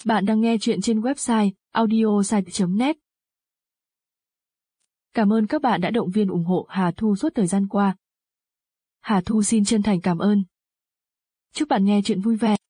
Bạn đang nghe chuyện trên website audiosite.net. Cảm ơn các bạn đã động viên ủng hộ Hà Thu suốt thời gian qua. Hà Thu xin chân thành cảm ơn. Chúc bạn nghe chuyện vui vẻ.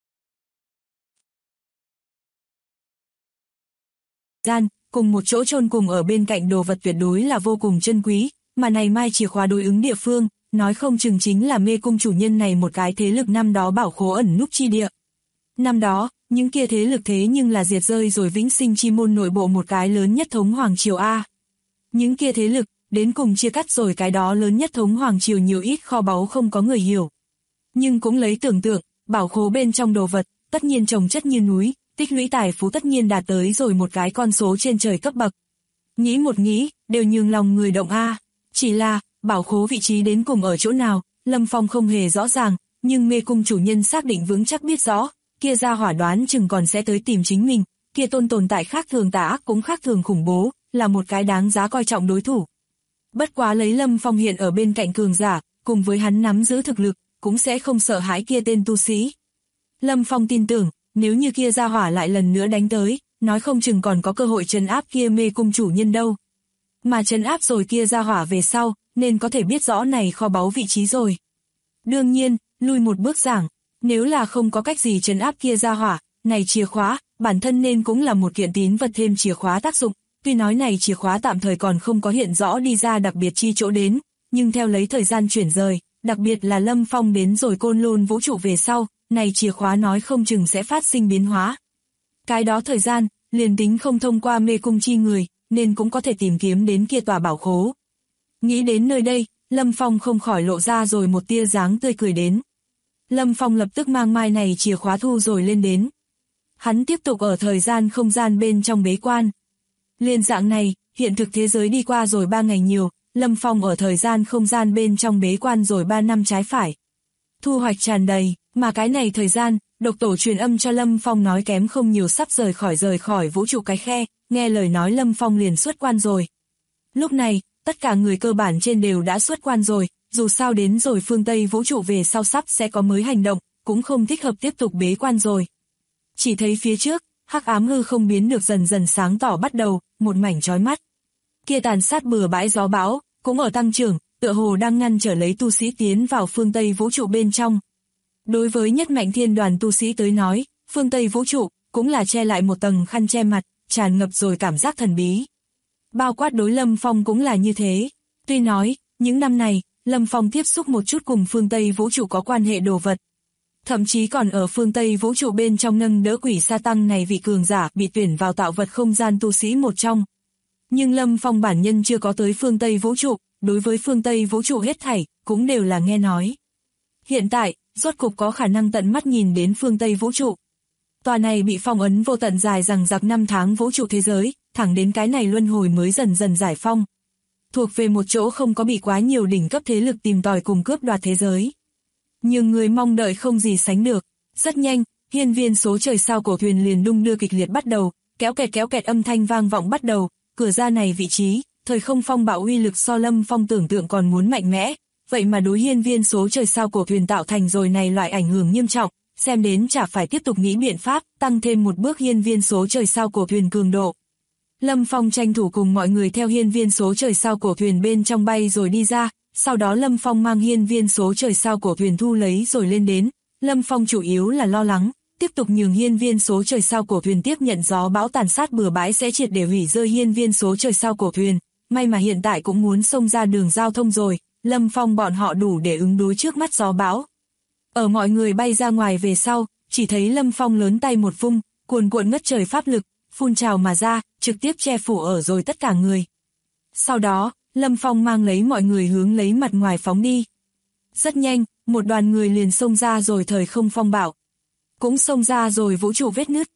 Cùng một chỗ chôn cùng ở bên cạnh đồ vật tuyệt đối là vô cùng chân quý, mà này mai chìa khóa đối ứng địa phương, nói không chừng chính là mê cung chủ nhân này một cái thế lực năm đó bảo khố ẩn núp chi địa. Năm đó, những kia thế lực thế nhưng là diệt rơi rồi vĩnh sinh chi môn nội bộ một cái lớn nhất thống hoàng triều A. Những kia thế lực, đến cùng chia cắt rồi cái đó lớn nhất thống hoàng triều nhiều ít kho báu không có người hiểu. Nhưng cũng lấy tưởng tượng, bảo khố bên trong đồ vật, tất nhiên chồng chất như núi, tích lũy tài phú tất nhiên đạt tới rồi một cái con số trên trời cấp bậc. Nghĩ một nghĩ, đều nhường lòng người động A. Chỉ là, bảo khố vị trí đến cùng ở chỗ nào, Lâm Phong không hề rõ ràng, nhưng mê cung chủ nhân xác định vững chắc biết rõ, kia ra hỏa đoán chừng còn sẽ tới tìm chính mình, kia tồn tại khác thường tà ác cũng khác thường khủng bố, là một cái đáng giá coi trọng đối thủ. Bất quá lấy Lâm Phong hiện ở bên cạnh cường giả, cùng với hắn nắm giữ thực lực, cũng sẽ không sợ hãi kia tên tu sĩ. Lâm Phong tin tưởng, nếu như kia ra hỏa lại lần nữa đánh tới, nói không chừng còn có cơ hội trấn áp kia mê cung chủ nhân đâu. Mà trấn áp rồi kia ra hỏa về sau, nên có thể biết rõ này kho báu vị trí rồi. Đương nhiên, lui một bước giảng, nếu là không có cách gì trấn áp kia ra hỏa, này chìa khóa, bản thân nên cũng là một kiện tín vật thêm chìa khóa tác dụng, tuy nói này chìa khóa tạm thời còn không có hiện rõ đi ra đặc biệt chi chỗ đến, nhưng theo lấy thời gian chuyển rời, đặc biệt là Lâm Phong đến rồi Côn Lôn vũ trụ về sau, này chìa khóa nói không chừng sẽ phát sinh biến hóa. Cái đó thời gian, liền tính không thông qua mê cung chi người, nên cũng có thể tìm kiếm đến kia tòa bảo khố. Nghĩ đến nơi đây, Lâm Phong không khỏi lộ ra rồi một tia dáng tươi cười đến. Lâm Phong lập tức mang mai này chìa khóa thu rồi lên đến. Hắn tiếp tục ở thời gian không gian bên trong bế quan. Liên dạng này, hiện thực thế giới đi qua rồi 3 ngày nhiều, Lâm Phong ở thời gian không gian bên trong bế quan rồi 3 năm trái phải. Thu hoạch tràn đầy, mà cái này thời gian, độc tổ truyền âm cho Lâm Phong nói kém không nhiều sắp rời khỏi vũ trụ cái khe, nghe lời nói Lâm Phong liền xuất quan rồi. Lúc này, tất cả người cơ bản trên đều đã xuất quan rồi, dù sao đến rồi phương Tây vũ trụ về sau sắp sẽ có mới hành động, cũng không thích hợp tiếp tục bế quan rồi. Chỉ thấy phía trước, hắc ám hư không biến được dần dần sáng tỏ bắt đầu, một mảnh chói mắt. Kia tàn sát bừa bãi gió bão, cũng ở tăng trưởng, tựa hồ đang ngăn trở lấy tu sĩ tiến vào phương Tây vũ trụ bên trong. Đối với nhất mạnh thiên đoàn tu sĩ tới nói, phương Tây vũ trụ, cũng là che lại một tầng khăn che mặt, tràn ngập rồi cảm giác thần bí. Bao quát đối Lâm Phong cũng là như thế. Tuy nói, những năm này, Lâm Phong tiếp xúc một chút cùng phương Tây vũ trụ có quan hệ đồ vật. Thậm chí còn ở phương Tây vũ trụ bên trong nâng đỡ quỷ sa tăng này vị cường giả bị tuyển vào tạo vật không gian tu sĩ một trong. Nhưng Lâm Phong bản nhân chưa có tới phương Tây vũ trụ, đối với phương Tây vũ trụ hết thảy, cũng đều là nghe nói. Hiện tại, rốt cục có khả năng tận mắt nhìn đến phương Tây vũ trụ. Tòa này bị phong ấn vô tận dài rằng giặc 5 tháng vũ trụ thế giới, thẳng đến cái này luân hồi mới dần dần giải phong. Thuộc về một chỗ không có bị quá nhiều đỉnh cấp thế lực tìm tòi cùng cướp đoạt thế giới. Nhiều người mong đợi không gì sánh được. Rất nhanh, hiên viên số trời sao cổ thuyền liền đung đưa kịch liệt bắt đầu, kéo kẹt âm thanh vang vọng bắt đầu, cửa ra này vị trí, thời không phong bạo uy lực so Lâm Phong tưởng tượng còn muốn mạnh mẽ, vậy mà đối hiên viên số trời sao cổ thuyền tạo thành rồi này loại ảnh hưởng nghiêm trọng, xem đến chả phải tiếp tục nghĩ biện pháp, tăng thêm một bước hiên viên số trời sao cổ thuyền cường độ. Lâm Phong tranh thủ cùng mọi người theo hiên viên số trời sao cổ thuyền bên trong bay rồi đi ra, sau đó Lâm Phong mang hiên viên số trời sao cổ thuyền thu lấy rồi lên đến. Lâm Phong chủ yếu là lo lắng, tiếp tục nhường hiên viên số trời sao cổ thuyền tiếp nhận gió bão tàn sát bừa bãi sẽ triệt để hủy rơi hiên viên số trời sao cổ thuyền, may mà hiện tại cũng muốn xông ra đường giao thông rồi, Lâm Phong bọn họ đủ để ứng đối trước mắt gió bão. Ở mọi người bay ra ngoài về sau, chỉ thấy Lâm Phong lớn tay một vung, cuồn cuộn ngất trời pháp lực, phun trào mà ra, trực tiếp che phủ ở rồi tất cả người. Sau đó, Lâm Phong mang lấy mọi người hướng lấy mặt ngoài phóng đi. Rất nhanh, một đoàn người liền xông ra rồi thời không phong bạo. Cũng xông ra rồi vũ trụ vết nứt,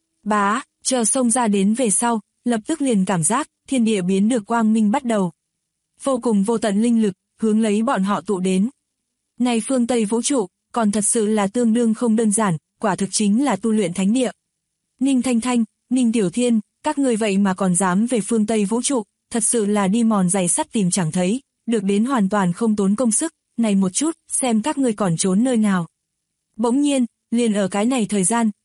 chờ xông ra đến về sau, lập tức liền cảm giác, thiên địa biến được quang minh bắt đầu. Vô cùng vô tận linh lực, hướng lấy bọn họ tụ đến. Này phương Tây vũ trụ, còn thật sự là tương đương không đơn giản, quả thực chính là tu luyện thánh địa. Ninh Thanh Thanh, Ninh Tiểu Thiên, các người vậy mà còn dám về phương Tây vũ trụ, thật sự là đi mòn giày sắt tìm chẳng thấy, được đến hoàn toàn không tốn công sức, này một chút, xem các người còn trốn nơi nào. Bỗng nhiên, liền ở cái này thời gian,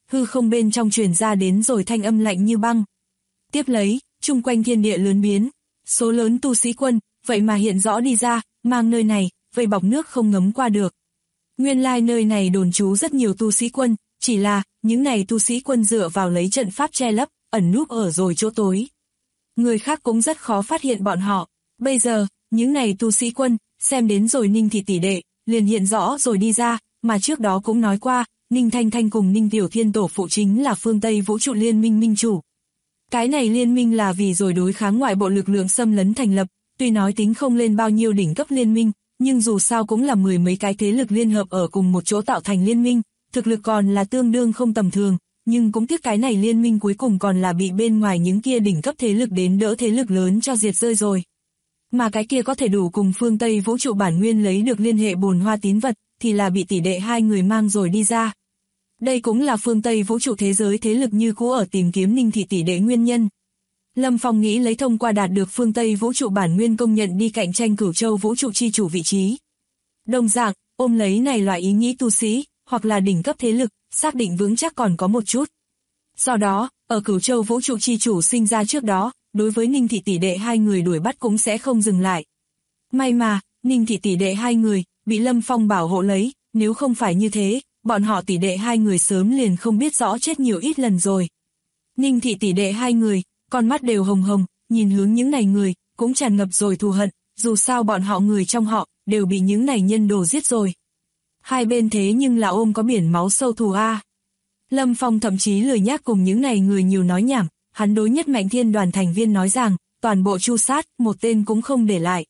hư không bên trong truyền ra đến rồi thanh âm lạnh như băng. Tiếp lấy, chung quanh thiên địa lớn biến, số lớn tu sĩ quân, vậy mà hiện rõ đi ra, mang nơi này, vây bọc nước không ngấm qua được. Nguyên lai nơi này đồn trú rất nhiều tu sĩ quân, chỉ là, những này tu sĩ quân dựa vào lấy trận pháp che lấp, ẩn núp ở rồi chỗ tối. Người khác cũng rất khó phát hiện bọn họ. Bây giờ, những này tu sĩ quân, xem đến rồi Ninh thị tỷ đệ, liền hiện rõ rồi đi ra, mà trước đó cũng nói qua, Ninh Thanh Thanh cùng Ninh Tiểu Thiên tổ phụ chính là phương Tây vũ trụ liên minh minh chủ. Cái này liên minh là vì rồi đối kháng ngoại bộ lực lượng xâm lấn thành lập, tuy nói tính không lên bao nhiêu đỉnh cấp liên minh, nhưng dù sao cũng là 10 mấy cái thế lực liên hợp ở cùng một chỗ tạo thành liên minh, thực lực còn là tương đương không tầm thường, nhưng cũng tiếc cái này liên minh cuối cùng còn là bị bên ngoài những kia đỉnh cấp thế lực đến đỡ thế lực lớn cho diệt rơi rồi. Mà cái kia có thể đủ cùng phương Tây vũ trụ bản nguyên lấy được liên hệ bồn hoa tín vật, thì là bị tỷ đệ hai người mang rồi đi ra. Đây cũng là phương Tây vũ trụ thế giới thế lực như cũ ở tìm kiếm Ninh thị tỷ đệ nguyên nhân. Lâm Phong nghĩ lấy thông qua đạt được phương Tây vũ trụ bản nguyên công nhận đi cạnh tranh Cửu Châu vũ trụ chi chủ vị trí. Đồng dạng, ôm lấy này loại ý nghĩ tu sĩ, hoặc là đỉnh cấp thế lực, xác định vững chắc còn có một chút. Do đó, ở Cửu Châu vũ trụ chi chủ sinh ra trước đó, đối với Ninh thị tỷ đệ hai người đuổi bắt cũng sẽ không dừng lại. May mà, Ninh thị tỷ đệ hai người, bị Lâm Phong bảo hộ lấy, nếu không phải như thế, bọn họ tỷ đệ hai người sớm liền không biết rõ chết nhiều ít lần rồi. Ninh thị tỷ đệ hai người, con mắt đều hồng hồng, nhìn hướng những này người, cũng tràn ngập rồi thù hận, dù sao bọn họ người trong họ, đều bị những này nhân đồ giết rồi. Hai bên thế nhưng là ôm có biển máu sâu thù a. Lâm Phong thậm chí lười nhác cùng những này người nhiều nói nhảm, hắn đối Nhất Mạnh Thiên đoàn thành viên nói rằng, toàn bộ tru sát, một tên cũng không để lại.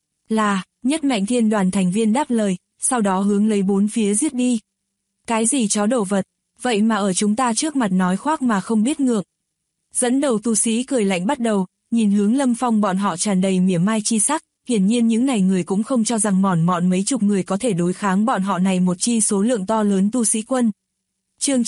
Là, Nhất Mạnh Thiên đoàn thành viên đáp lời, sau đó hướng lấy bốn phía giết đi. Cái gì chó đổ vật, vậy mà ở chúng ta trước mặt nói khoác mà không biết ngượng. Dẫn đầu tu sĩ cười lạnh bắt đầu, nhìn hướng Lâm Phong bọn họ tràn đầy mỉa mai chi sắc, hiển nhiên những này người cũng không cho rằng mỏn mọn mấy chục người có thể đối kháng bọn họ này một chi số lượng to lớn tu sĩ quân. Chương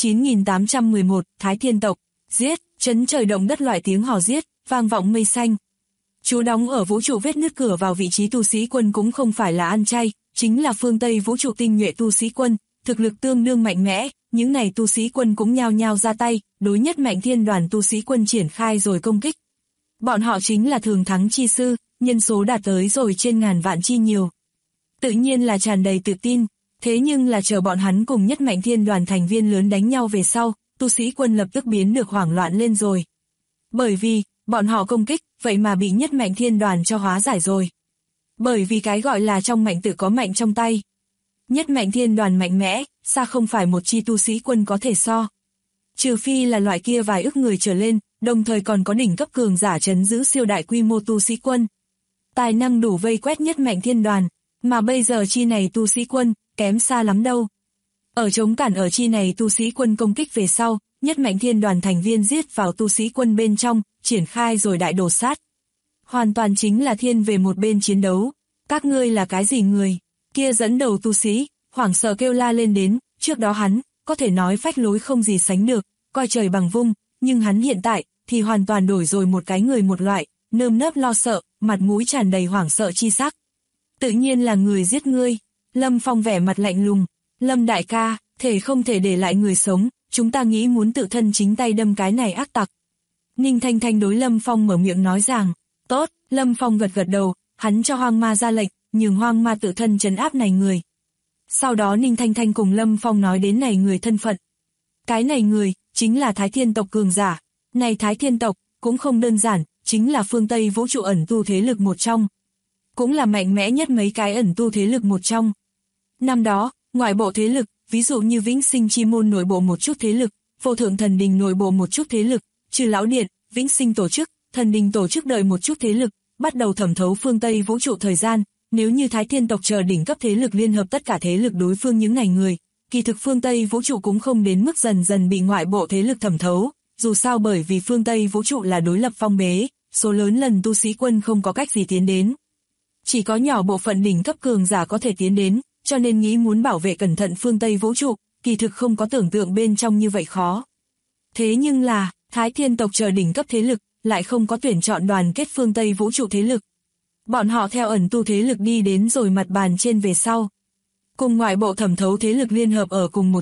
9811, Thái Thiên tộc, giết, chấn trời động đất loại tiếng hò giết, vang vọng mây xanh. Chú đóng ở vũ trụ vết nứt cửa vào vị trí tu sĩ quân cũng không phải là ăn chay, chính là phương Tây vũ trụ tinh nhuệ tu sĩ quân, thực lực tương đương mạnh mẽ, những này tu sĩ quân cũng nhao nhao ra tay, đối Nhất Mạnh Thiên đoàn tu sĩ quân triển khai rồi công kích. Bọn họ chính là thường thắng chi sư, nhân số đạt tới rồi trên ngàn vạn chi nhiều. Tự nhiên là tràn đầy tự tin, thế nhưng là chờ bọn hắn cùng Nhất Mạnh Thiên đoàn thành viên lớn đánh nhau về sau, tu sĩ quân lập tức biến được hoảng loạn lên rồi. Bởi vì, bọn họ công kích, vậy mà bị Nhất Mạnh Thiên đoàn cho hóa giải rồi. Bởi vì cái gọi là trong mạnh tự có mạnh trong tay. Nhất Mạnh Thiên đoàn mạnh mẽ, xa không phải một chi tu sĩ quân có thể so. Trừ phi là loại kia vài ức người trở lên, đồng thời còn có đỉnh cấp cường giả trấn giữ siêu đại quy mô tu sĩ quân. Tài năng đủ vây quét Nhất Mạnh Thiên đoàn, mà bây giờ chi này tu sĩ quân, kém xa lắm đâu. Ở chống cản ở chi này tu sĩ quân công kích về sau, Nhất Mạnh Thiên đoàn thành viên giết vào tu sĩ quân bên trong, triển khai rồi đại đổ sát. Hoàn toàn chính là thiên về một bên chiến đấu. Các ngươi là cái gì người? Kia dẫn đầu tu sĩ, hoảng sợ kêu la lên đến, trước đó hắn, có thể nói phách lối không gì sánh được, coi trời bằng vung, nhưng hắn hiện tại, thì hoàn toàn đổi rồi một cái người một loại, nơm nớp lo sợ, mặt mũi tràn đầy hoảng sợ chi sắc. Tự nhiên là người giết ngươi. Lâm Phong vẻ mặt lạnh lùng, Lâm đại ca, thể không thể để lại người sống, chúng ta nghĩ muốn tự thân chính tay đâm cái này ác tặc. Ninh Thanh Thanh đối Lâm Phong mở miệng nói rằng, tốt, Lâm Phong gật gật đầu, hắn cho Hoang Ma ra lệnh, nhường Hoang Ma tự thân trấn áp này người. Sau đó Ninh Thanh Thanh cùng Lâm Phong nói đến này người thân phận. Cái này người, chính là Thái Thiên tộc cường giả. Này Thái Thiên tộc, cũng không đơn giản, chính là phương Tây vũ trụ ẩn tu thế lực một trong. Cũng là mạnh mẽ nhất mấy cái ẩn tu thế lực một trong. Năm đó, ngoại bộ thế lực, ví dụ như Vĩnh Sinh Chi Môn nội bộ một chút thế lực, Vô Thượng Thần Đình nội bộ một chút thế lực, Trừ Lão Điện, Vĩnh Sinh tổ chức, Thần Đình tổ chức đợi một chút thế lực, bắt đầu thẩm thấu phương Tây vũ trụ thời gian. Nếu như Thái Thiên tộc chờ đỉnh cấp thế lực liên hợp tất cả thế lực đối phương những ngày người, kỳ thực phương Tây vũ trụ cũng không đến mức dần dần bị ngoại bộ thế lực thẩm thấu, dù sao bởi vì phương Tây vũ trụ là đối lập phong bế, số lớn lần tu sĩ quân không có cách gì tiến đến. Chỉ có nhỏ bộ phận đỉnh cấp cường giả có thể tiến đến, cho nên nghĩ muốn bảo vệ cẩn thận phương Tây vũ trụ, kỳ thực không có tưởng tượng bên trong như vậy khó. Thế nhưng là, Thái Thiên tộc chờ đỉnh cấp thế lực, lại không có tuyển chọn đoàn kết phương Tây vũ trụ thế lực. Bọn họ theo ẩn tu thế lực đi đến rồi mặt bàn trên về sau. Cùng ngoại bộ thẩm thấu thế lực liên hợp ở cùng một chỗ,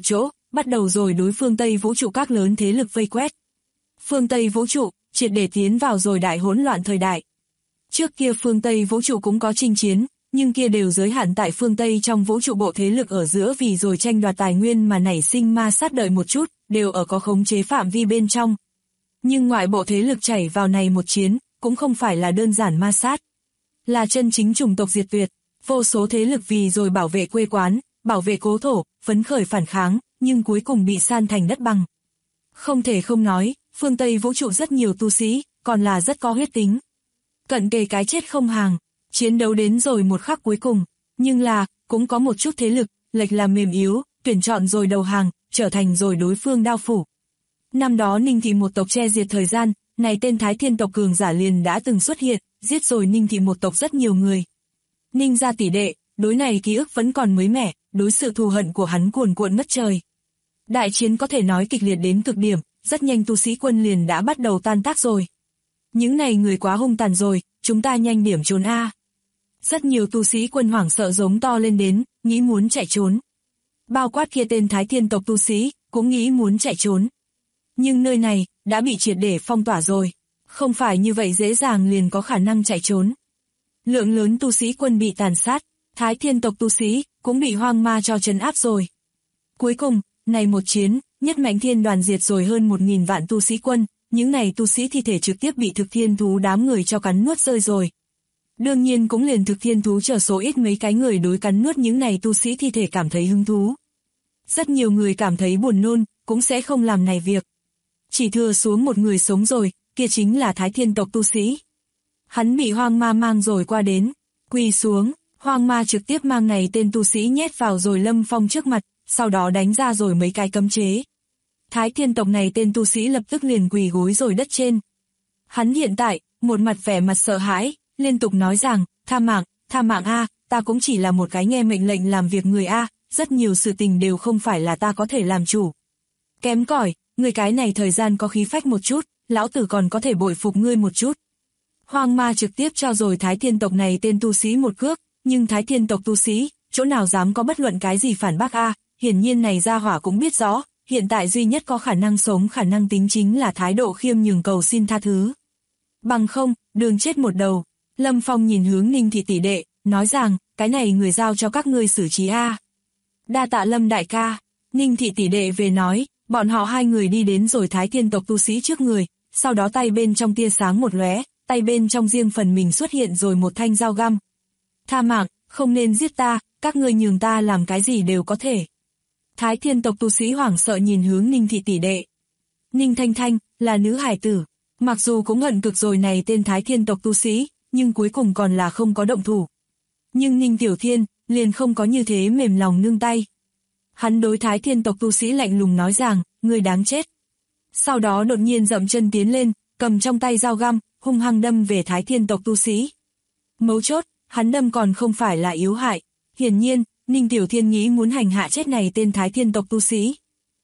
bắt đầu rồi đối phương Tây vũ trụ các lớn thế lực vây quét. Phương Tây vũ trụ, triệt để tiến vào rồi đại hỗn loạn thời đại. Trước kia phương Tây vũ trụ cũng có chinh chiến, nhưng kia đều giới hạn tại phương Tây trong vũ trụ bộ thế lực ở giữa vì rồi tranh đoạt tài nguyên mà nảy sinh ma sát đợi một chút, đều ở có khống chế phạm vi bên trong. Nhưng ngoại bộ thế lực chảy vào này một chiến, cũng không phải là đơn giản ma sát. Là chân chính chủng tộc diệt tuyệt, vô số thế lực vì rồi bảo vệ quê quán, bảo vệ cố thổ, phấn khởi phản kháng, nhưng cuối cùng bị san thành đất bằng. Không thể không nói, phương Tây vũ trụ rất nhiều tu sĩ, còn là rất có huyết tính. Cận kề cái chết không hàng, chiến đấu đến rồi một khắc cuối cùng, nhưng là, cũng có một chút thế lực, lệch làm mềm yếu, tuyển chọn rồi đầu hàng, trở thành rồi đối phương đao phủ. Năm đó Ninh Thị một tộc che diệt thời gian, này tên Thái Thiên tộc cường giả liền đã từng xuất hiện, giết rồi Ninh Thị một tộc rất nhiều người. Ninh gia tỷ đệ, đối này ký ức vẫn còn mới mẻ, đối sự thù hận của hắn cuồn cuộn ngất trời. Đại chiến có thể nói kịch liệt đến cực điểm, rất nhanh tu sĩ quân liền đã bắt đầu tan tác rồi. Những này người quá hung tàn rồi, chúng ta nhanh điểm trốn a. Rất nhiều tu sĩ quân hoảng sợ giống to lên đến, nghĩ muốn chạy trốn. Bao quát kia tên Thái Thiên tộc tu sĩ, cũng nghĩ muốn chạy trốn. Nhưng nơi này, đã bị triệt để phong tỏa rồi. Không phải như vậy dễ dàng liền có khả năng chạy trốn. Lượng lớn tu sĩ quân bị tàn sát, Thái Thiên tộc tu sĩ, cũng bị hoang ma cho trấn áp rồi. Cuối cùng, này một chiến, nhất mạnh thiên đoàn diệt rồi hơn 1.000 vạn tu sĩ quân, những này tu sĩ thi thể trực tiếp bị thực thiên thú đám người cho cắn nuốt rơi rồi. Đương nhiên cũng liền thực thiên thú chờ số ít mấy cái người đối cắn nuốt những này tu sĩ thi thể cảm thấy hứng thú. Rất nhiều người cảm thấy buồn nôn, cũng sẽ không làm này việc. Chỉ thừa xuống một người sống rồi, kia chính là Thái Thiên tộc tu sĩ. Hắn bị hoang ma mang rồi qua đến, quỳ xuống, hoang ma trực tiếp mang này tên tu sĩ nhét vào rồi Lâm Phong trước mặt, sau đó đánh ra rồi mấy cái cấm chế. Thái Thiên tộc này tên tu sĩ lập tức liền quỳ gối rồi đất trên. Hắn hiện tại, một mặt vẻ mặt sợ hãi, liên tục nói rằng, tha mạng a, ta cũng chỉ là một cái nghe mệnh lệnh làm việc người a, rất nhiều sự tình đều không phải là ta có thể làm chủ. Kém cỏi, người cái này thời gian có khí phách một chút, lão tử còn có thể bội phục ngươi một chút. Hoang ma trực tiếp cho rồi Thái Thiên tộc này tên tu sĩ một cước, nhưng Thái Thiên tộc tu sĩ, chỗ nào dám có bất luận cái gì phản bác a, hiển nhiên này gia hỏa cũng biết rõ, hiện tại duy nhất có khả năng sống khả năng tính chính là thái độ khiêm nhường cầu xin tha thứ. Bằng không, đường chết một đầu. Lâm Phong nhìn hướng Ninh Thị tỷ đệ, nói rằng, cái này người giao cho các ngươi xử trí a. Đa tạ Lâm đại ca. Ninh Thị tỷ đệ về nói, bọn họ hai người đi đến rồi Thái Thiên tộc tu sĩ trước người, sau đó tay bên trong tia sáng một lóe, tay bên trong riêng phần mình xuất hiện rồi một thanh dao găm. Tha mạng, không nên giết ta, các ngươi nhường ta làm cái gì đều có thể. Thái Thiên tộc tu sĩ hoảng sợ nhìn hướng Ninh Thị tỷ đệ. Ninh Thanh Thanh, là nữ hải tử, mặc dù cũng hận cực rồi này tên Thái Thiên tộc tu sĩ, nhưng cuối cùng còn là không có động thủ. Nhưng Ninh Tiểu Thiên, liền không có như thế mềm lòng nương tay. Hắn đối Thái Thiên tộc tu sĩ lạnh lùng nói rằng, ngươi đáng chết. Sau đó đột nhiên dậm chân tiến lên, cầm trong tay dao găm, hung hăng đâm về Thái Thiên tộc tu sĩ. Mấu chốt, hắn đâm còn không phải là yếu hại. Hiển nhiên, Ninh Tiểu Thiên nghĩ muốn hành hạ chết này tên Thái Thiên tộc tu sĩ.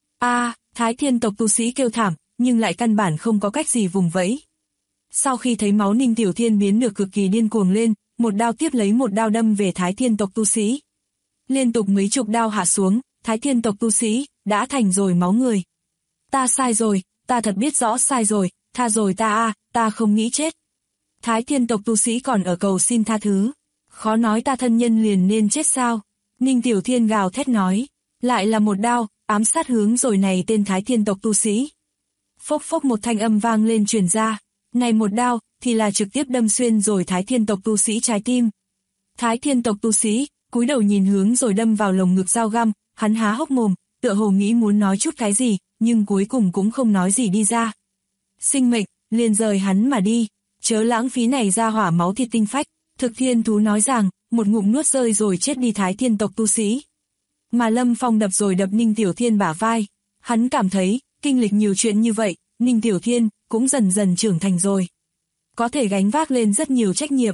Thái Thiên tộc tu sĩ kêu thảm, nhưng lại căn bản không có cách gì vùng vẫy. Sau khi thấy máu Ninh Tiểu Thiên biến được cực kỳ điên cuồng lên, một đao tiếp lấy một đao đâm về Thái Thiên tộc tu sĩ. Liên tục mấy chục đao hạ xuống, Thái Thiên tộc tu sĩ đã thành rồi máu người. Ta sai rồi, ta thật biết rõ sai rồi, tha rồi ta ta không nghĩ chết. Thái Thiên tộc tu sĩ còn ở cầu xin tha thứ. Khó nói ta thân nhân liền nên chết sao? Ninh Tiểu Thiên gào thét nói, lại là một đao, ám sát hướng rồi này tên Thái Thiên tộc tu sĩ. Phốc phốc một thanh âm vang lên truyền ra, này một đao, thì là trực tiếp đâm xuyên rồi Thái Thiên tộc tu sĩ trái tim. Thái Thiên tộc tu sĩ, cúi đầu nhìn hướng rồi đâm vào lồng ngực dao găm, hắn há hốc mồm, tựa hồ nghĩ muốn nói chút cái gì, nhưng cuối cùng cũng không nói gì đi ra. Sinh mệnh, liền rời hắn mà đi, chớ lãng phí này ra hỏa máu thịt tinh phách. Thực thiên thú nói rằng, một ngụm nuốt rơi rồi chết đi Thái Thiên tộc tu sĩ. Mà Lâm Phong đập rồi đập Ninh Tiểu Thiên bả vai. Hắn cảm thấy, kinh lịch nhiều chuyện như vậy, Ninh Tiểu Thiên cũng dần dần trưởng thành rồi. Có thể gánh vác lên rất nhiều trách nhiệm.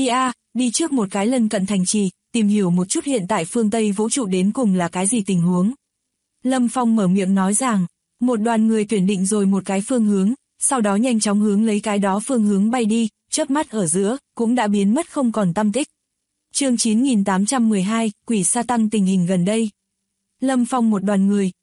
Đi trước một cái lân cận thành trì, tìm hiểu một chút hiện tại phương Tây vũ trụ đến cùng là cái gì tình huống. Lâm Phong mở miệng nói rằng, một đoàn người tuyển định rồi một cái phương hướng, sau đó nhanh chóng hướng lấy cái đó phương hướng bay đi, chớp mắt ở giữa, cũng đã biến mất không còn tăm tích. Chương 9812, Quỷ Sa Tăng tình hình gần đây. Lâm Phong một đoàn người,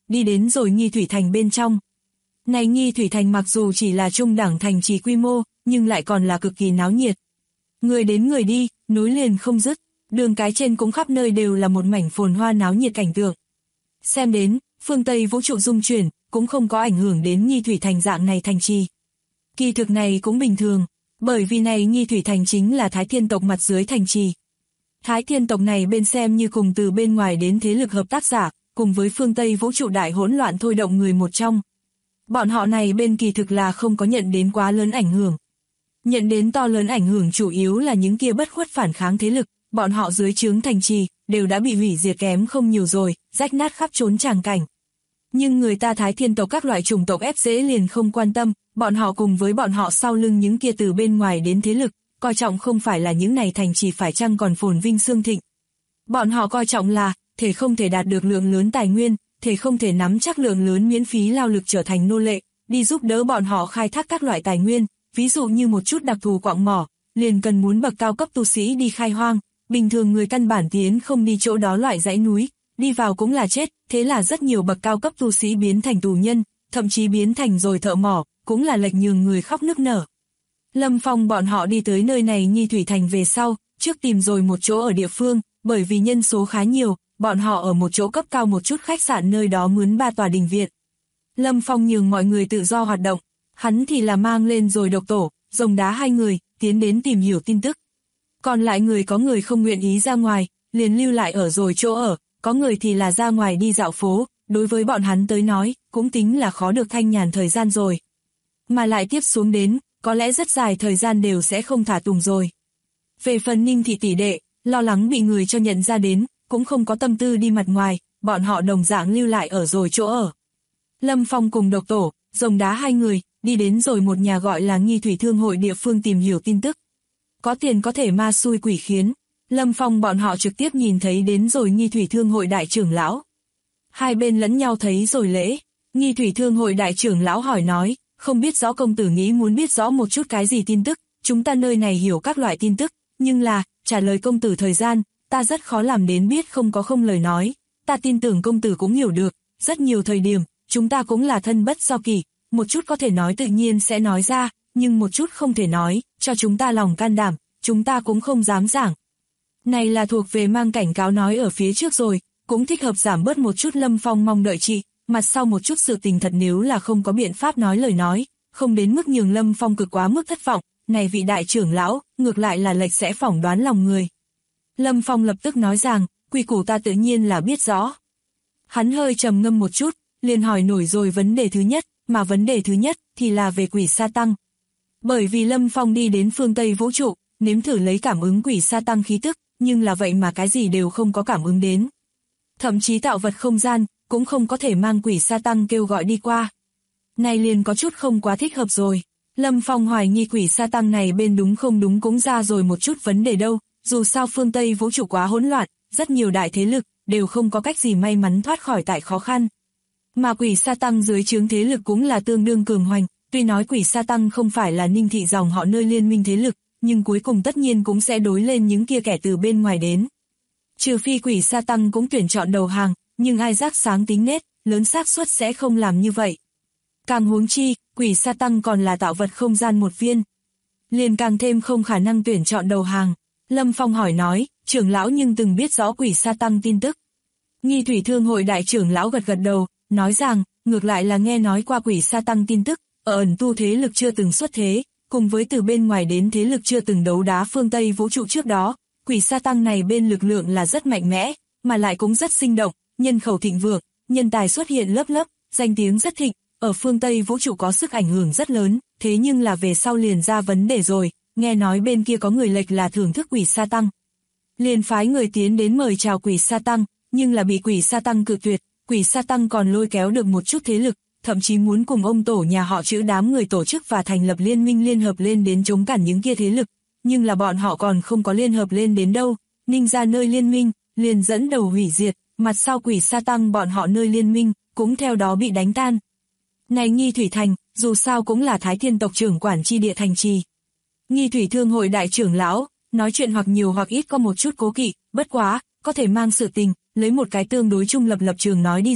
đi đến rồi Nghi Thủy Thành bên trong. Này Nghi Thủy Thành mặc dù chỉ là trung đẳng thành trì quy mô, nhưng lại còn là cực kỳ náo nhiệt. Người đến người đi, nối liền không dứt, đường cái trên cũng khắp nơi đều là một mảnh phồn hoa náo nhiệt cảnh tượng. Xem đến, phương Tây vũ trụ dung chuyển, cũng không có ảnh hưởng đến Nghi Thủy Thành dạng này thành trì. Kỳ thực này cũng bình thường, bởi vì này Nghi Thủy Thành chính là Thái Thiên tộc mặt dưới thành trì. Thái Thiên tộc này bên xem như cùng từ bên ngoài đến thế lực hợp tác giả, cùng với phương Tây vũ trụ đại hỗn loạn thôi động người một trong. Bọn họ này bên kỳ thực là không có nhận đến quá lớn ảnh hưởng. Nhận đến to lớn ảnh hưởng chủ yếu là những kia bất khuất phản kháng thế lực, bọn họ dưới trướng thành trì, đều đã bị hủy diệt kém không nhiều rồi, rách nát khắp trốn tràng cảnh. Nhưng người ta Thái Thiên tộc các loại chủng tộc ép dễ liền không quan tâm, bọn họ cùng với bọn họ sau lưng những kia từ bên ngoài đến thế lực, coi trọng không phải là những này thành trì phải chăng còn phồn vinh xương thịnh. Bọn họ coi trọng là, thể không thể đạt được lượng lớn tài nguyên, thể không thể nắm chắc lượng lớn miễn phí lao lực trở thành nô lệ, đi giúp đỡ bọn họ khai thác các loại tài nguyên, ví dụ như một chút đặc thù quạng mỏ, liền cần muốn bậc cao cấp tu sĩ đi khai hoang, bình thường người căn bản tiến không đi chỗ đó loại dãy núi, đi vào cũng là chết, thế là rất nhiều bậc cao cấp tu sĩ biến thành tù nhân, thậm chí biến thành rồi thợ mỏ, cũng là lệch nhường người khóc nức nở. Lâm Phong bọn họ đi tới nơi này Nghi Thủy Thành về sau, trước tìm rồi một chỗ ở địa phương, bởi vì nhân số khá nhiều, bọn họ ở một chỗ cấp cao một chút khách sạn nơi đó mướn 3 tòa đình viện. Lâm Phong nhường mọi người tự do hoạt động, hắn thì là mang lên rồi Độc Tổ, Rồng Đá 2 người, tiến đến tìm hiểu tin tức. Còn lại người có người không nguyện ý ra ngoài, liền lưu lại ở rồi chỗ ở, có người thì là ra ngoài đi dạo phố, đối với bọn hắn tới nói, cũng tính là khó được thanh nhàn thời gian rồi. Mà lại tiếp xuống đến, có lẽ rất dài thời gian đều sẽ không thả tùng rồi. Về phần Ninh thị tỷ đệ, lo lắng bị người cho nhận ra đến, cũng không có tâm tư đi mặt ngoài, bọn họ đồng dạng lưu lại ở rồi chỗ ở. Lâm Phong cùng Độc Tổ, Rồng Đá 2 người, đi đến rồi một nhà gọi là Nghi Thủy Thương hội địa phương tìm hiểu tin tức. Có tiền có thể ma xui quỷ khiến, Lâm Phong bọn họ trực tiếp nhìn thấy đến rồi Nghi Thủy Thương hội đại trưởng lão. Hai bên lẫn nhau thấy rồi lễ, Nghi Thủy Thương hội đại trưởng lão hỏi nói, không biết rõ công tử nghĩ muốn biết rõ một chút cái gì tin tức, chúng ta nơi này hiểu các loại tin tức, nhưng là, trả lời công tử thời gian, ta rất khó làm đến biết không có không lời nói, ta tin tưởng công tử cũng hiểu được, rất nhiều thời điểm, chúng ta cũng là thân bất do kỷ, một chút có thể nói tự nhiên sẽ nói ra, nhưng một chút không thể nói, cho chúng ta lòng can đảm, chúng ta cũng không dám giảng. Này là thuộc về mang cảnh cáo nói ở phía trước rồi, cũng thích hợp giảm bớt một chút. Lâm Phong mong đợi chị, mặt sau một chút sự tình thật nếu là không có biện pháp nói lời nói, không đến mức nhường Lâm Phong cực quá mức thất vọng, này vị đại trưởng lão, ngược lại là lệch sẽ phỏng đoán lòng người. Lâm Phong lập tức nói rằng, quy củ ta tự nhiên là biết rõ. Hắn hơi trầm ngâm một chút, liền hỏi nổi rồi vấn đề thứ nhất, mà vấn đề thứ nhất thì là về quỷ sa tăng. Bởi vì Lâm Phong đi đến phương Tây vũ trụ, nếm thử lấy cảm ứng quỷ sa tăng khí tức, nhưng là vậy mà cái gì đều không có cảm ứng đến. Thậm chí tạo vật không gian, cũng không có thể mang quỷ sa tăng kêu gọi đi qua. Này liền có chút không quá thích hợp rồi. Lâm Phong hoài nghi quỷ sa tăng này bên đúng không đúng cũng ra rồi một chút vấn đề đâu, dù sao phương Tây vũ trụ quá hỗn loạn, rất nhiều đại thế lực, đều không có cách gì may mắn thoát khỏi tại khó khăn. Mà quỷ sa tăng dưới trướng thế lực cũng là tương đương cường hoành, tuy nói quỷ sa tăng không phải là Ninh thị dòng họ nơi liên minh thế lực, nhưng cuối cùng tất nhiên cũng sẽ đối lên những kia kẻ từ bên ngoài đến. Trừ phi quỷ sa tăng cũng tuyển chọn đầu hàng, nhưng ai rác sáng tính nết, lớn xác suất sẽ không làm như vậy. Càng huống chi, quỷ sa tăng còn là tạo vật không gian một viên. Liền càng thêm không khả năng tuyển chọn đầu hàng. Lâm Phong hỏi nói, trưởng lão nhưng từng biết rõ quỷ sa tăng tin tức. Nghi Thủy Thương hội đại trưởng lão gật gật đầu, nói rằng, ngược lại là nghe nói qua quỷ sa tăng tin tức, ở ẩn tu thế lực chưa từng xuất thế, cùng với từ bên ngoài đến thế lực chưa từng đấu đá phương Tây vũ trụ trước đó, quỷ sa tăng này bên lực lượng là rất mạnh mẽ, mà lại cũng rất sinh động, nhân khẩu thịnh vượng, nhân tài xuất hiện lớp lớp, danh tiếng rất thịnh, ở phương Tây vũ trụ có sức ảnh hưởng rất lớn, thế nhưng là về sau liền ra vấn đề rồi, nghe nói bên kia có người lệch là thưởng thức quỷ sa tăng. Liền phái người tiến đến mời chào quỷ sa tăng, nhưng là bị quỷ sa tăng cự tuyệt, quỷ sa tăng còn lôi kéo được một chút thế lực, thậm chí muốn cùng ông tổ nhà họ Chữ đám người tổ chức và thành lập liên minh liên hợp lên đến chống cản những kia thế lực, nhưng là bọn họ còn không có liên hợp lên đến đâu, Ninh ra nơi liên minh, liền dẫn đầu hủy diệt, mặt sau quỷ sa tăng bọn họ nơi liên minh, cũng theo đó bị đánh tan. Này Nghi Thủy Thành, dù sao cũng là Thái Thiên tộc trưởng quản chi địa thành trì. Nghi Thủy Thương hội đại trưởng lão, nói chuyện hoặc nhiều hoặc ít có một chút cố kỵ, bất quá, có thể mang sự tình, lấy một cái tương đối trung lập lập trường nói đi ra,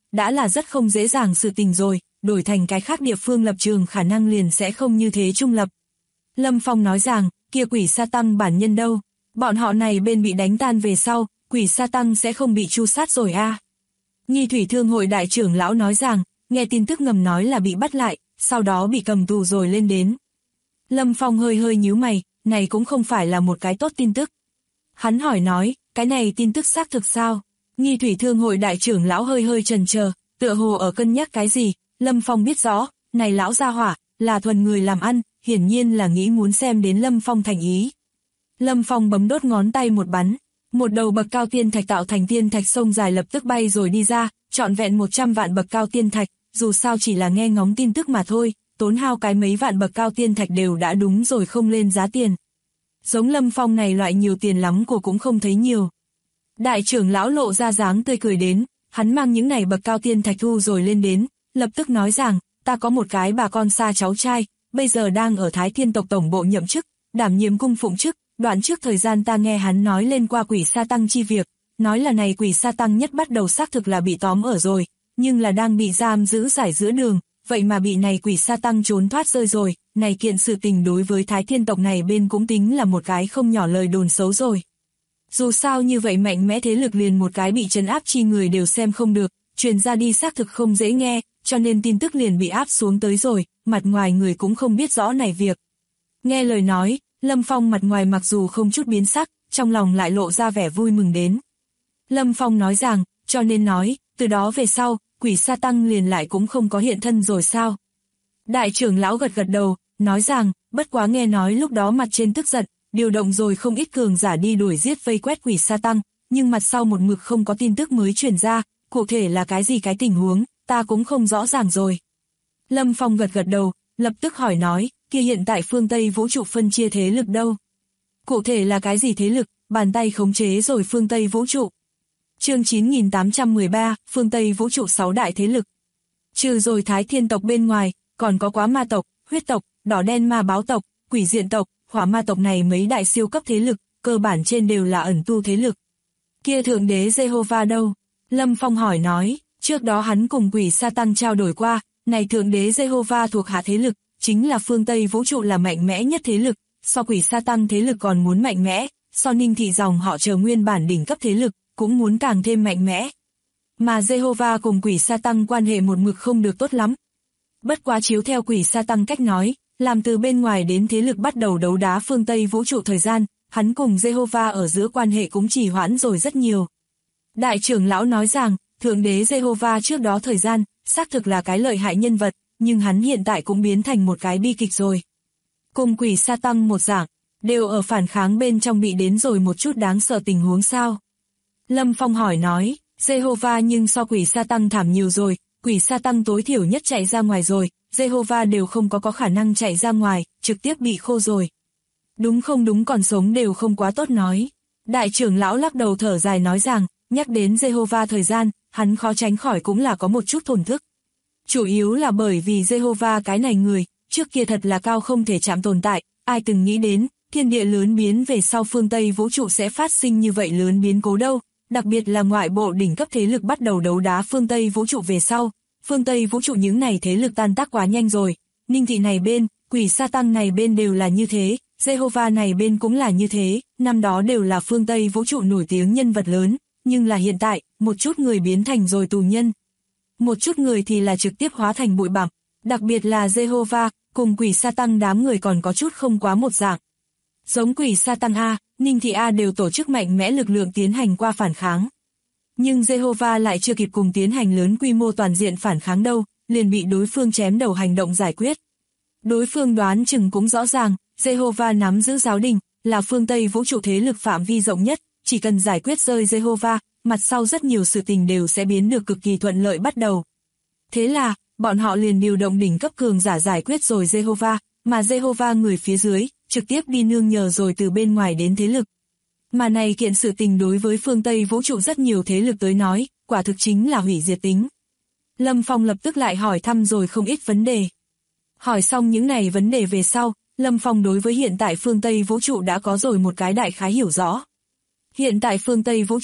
đã là rất không dễ dàng sự tình rồi, đổi thành cái khác địa phương lập trường khả năng liền sẽ không như thế trung lập. Lâm Phong nói rằng, kia quỷ sa tăng bản nhân đâu, bọn họ này bên bị đánh tan về sau, quỷ sa tăng sẽ không bị tru sát rồi a. Nhi thủy thương hội đại trưởng lão nói rằng, nghe tin tức ngầm nói là bị bắt lại, sau đó bị cầm tù rồi lên đến. Lâm Phong hơi hơi nhíu mày, này cũng không phải là một cái tốt tin tức. Hắn hỏi nói, cái này tin tức xác thực sao? Nhi thủy thương hội đại trưởng lão hơi hơi chần chờ, tựa hồ ở cân nhắc cái gì. Lâm Phong biết rõ, này lão gia hỏa, là thuần người làm ăn, hiển nhiên là nghĩ muốn xem đến Lâm Phong thành ý. Lâm Phong bấm đốt ngón tay một bắn, một đầu bậc cao tiên thạch tạo thành tiên thạch sông dài lập tức bay rồi đi ra, trọn vẹn 100 vạn bậc cao tiên thạch, dù sao chỉ là nghe ngóng tin tức mà thôi, tốn hao cái mấy vạn bậc cao tiên thạch đều đã đúng rồi không lên giá tiền. Giống Lâm Phong này loại nhiều tiền lắm của cũng không thấy nhiều. Đại trưởng lão lộ ra dáng tươi cười đến, hắn mang những này bậc cao tiên thạch thu rồi lên đến, lập tức nói rằng, ta có một cái bà con xa cháu trai, bây giờ đang ở Thái Thiên tộc tổng bộ nhậm chức, đảm nhiệm cung phụng chức, đoạn trước thời gian ta nghe hắn nói lên qua quỷ sa tăng chi việc, nói là này quỷ sa tăng nhất bắt đầu xác thực là bị tóm ở rồi, nhưng là đang bị giam giữ giải giữa đường, vậy mà bị này quỷ sa tăng trốn thoát rơi rồi, này kiện sự tình đối với Thái Thiên tộc này bên cũng tính là một cái không nhỏ lời đồn xấu rồi. Dù sao như vậy mạnh mẽ thế lực liền một cái bị trấn áp chi người đều xem không được, truyền ra đi xác thực không dễ nghe, cho nên tin tức liền bị áp xuống tới rồi, mặt ngoài người cũng không biết rõ này việc. Nghe lời nói, Lâm Phong mặt ngoài mặc dù không chút biến sắc, trong lòng lại lộ ra vẻ vui mừng đến. Lâm Phong nói rằng, cho nên nói, từ đó về sau, quỷ sa tăng liền lại cũng không có hiện thân rồi sao. Đại trưởng lão gật gật đầu, nói rằng, bất quá nghe nói lúc đó mặt trên tức giận, điều động rồi không ít cường giả đi đuổi giết vây quét quỷ sa tăng, nhưng mặt sau một mực không có tin tức mới truyền ra, cụ thể là cái gì cái tình huống, ta cũng không rõ ràng rồi. Lâm Phong gật gật đầu, lập tức hỏi nói, kia hiện tại phương Tây vũ trụ phân chia thế lực đâu? Cụ thể là cái gì thế lực, bàn tay khống chế rồi phương Tây vũ trụ. Chương 9813, phương Tây vũ trụ 6 đại thế lực. Trừ rồi Thái Thiên tộc bên ngoài, còn có Quá Ma tộc, Huyết tộc, Đỏ Đen Ma Báo tộc, Quỷ Diện tộc, Hỏa Ma tộc này mấy đại siêu cấp thế lực, cơ bản trên đều là ẩn tu thế lực. Kia Thượng Đế Jehovah đâu? Lâm Phong hỏi nói, trước đó hắn cùng quỷ sa tăng trao đổi qua, này Thượng Đế Jehovah thuộc hạ thế lực, chính là phương Tây vũ trụ là mạnh mẽ nhất thế lực, so quỷ sa tăng thế lực còn muốn mạnh mẽ, so Ninh thị dòng họ chờ nguyên bản đỉnh cấp thế lực, cũng muốn càng thêm mạnh mẽ. Mà Jehovah cùng quỷ sa tăng quan hệ một mực không được tốt lắm. Bất quá chiếu theo quỷ sa tăng cách nói, làm từ bên ngoài đến thế lực bắt đầu đấu đá phương Tây vũ trụ thời gian, hắn cùng Jehovah ở giữa quan hệ cũng trì hoãn rồi rất nhiều. Đại trưởng lão nói rằng, Thượng Đế Jehovah trước đó thời gian, xác thực là cái lợi hại nhân vật, nhưng hắn hiện tại cũng biến thành một cái bi kịch rồi. Cùng quỷ sa tăng một dạng, đều ở phản kháng bên trong bị đến rồi một chút đáng sợ tình huống sao. Lâm Phong hỏi nói, Jehovah nhưng so quỷ sa tăng thảm nhiều rồi, quỷ sa tăng tối thiểu nhất chạy ra ngoài rồi, Jehovah đều không có khả năng chạy ra ngoài, trực tiếp bị khô rồi. Đúng không đúng còn sống đều không quá tốt nói. Đại trưởng lão lắc đầu thở dài nói rằng, nhắc đến Jehovah thời gian, hắn khó tránh khỏi cũng là có một chút thổn thức. Chủ yếu là bởi vì Jehovah cái này người, trước kia thật là cao không thể chạm tồn tại, ai từng nghĩ đến, thiên địa lớn biến về sau phương Tây vũ trụ sẽ phát sinh như vậy lớn biến cố đâu, đặc biệt là ngoại bộ đỉnh cấp thế lực bắt đầu đấu đá phương Tây vũ trụ về sau, phương Tây vũ trụ những này thế lực tan tác quá nhanh rồi, Ninh thị này bên, quỷ sa tăng này bên đều là như thế, Jehovah này bên cũng là như thế, năm đó đều là phương Tây vũ trụ nổi tiếng nhân vật lớn, nhưng là hiện tại, một chút người biến thành rồi tù nhân. Một chút người thì là trực tiếp hóa thành bụi bặm, đặc biệt là Jehovah, cùng quỷ sa tăng đám người còn có chút không quá một dạng. Giống quỷ sa tăng A, Ninh thị A đều tổ chức mạnh mẽ lực lượng tiến hành qua phản kháng. Nhưng Jehovah lại chưa kịp cùng tiến hành lớn quy mô toàn diện phản kháng đâu, liền bị đối phương chém đầu hành động giải quyết. Đối phương đoán chừng cũng rõ ràng, Jehovah nắm giữ giáo đình, là phương Tây vũ trụ thế lực phạm vi rộng nhất, chỉ cần giải quyết rơi Jehovah, mặt sau rất nhiều sự tình đều sẽ biến được cực kỳ thuận lợi bắt đầu. Thế là, bọn họ liền điều động đỉnh cấp cường giả giải quyết rồi Jehovah, mà Jehovah người phía dưới, trực tiếp đi nương nhờ rồi từ bên ngoài đến thế lực. Mà này kiện sự tình đối với phương Tây vũ trụ rất nhiều thế lực tới nói, quả thực chính là hủy diệt tính. Lâm Phong lập tức lại hỏi thăm rồi không ít vấn đề. Hỏi xong những này vấn đề về sau, Lâm Phong đối với hiện tại phương Tây vũ trụ đã có rồi một cái đại khái hiểu rõ. Hiện tại phương Tây vũ trụ,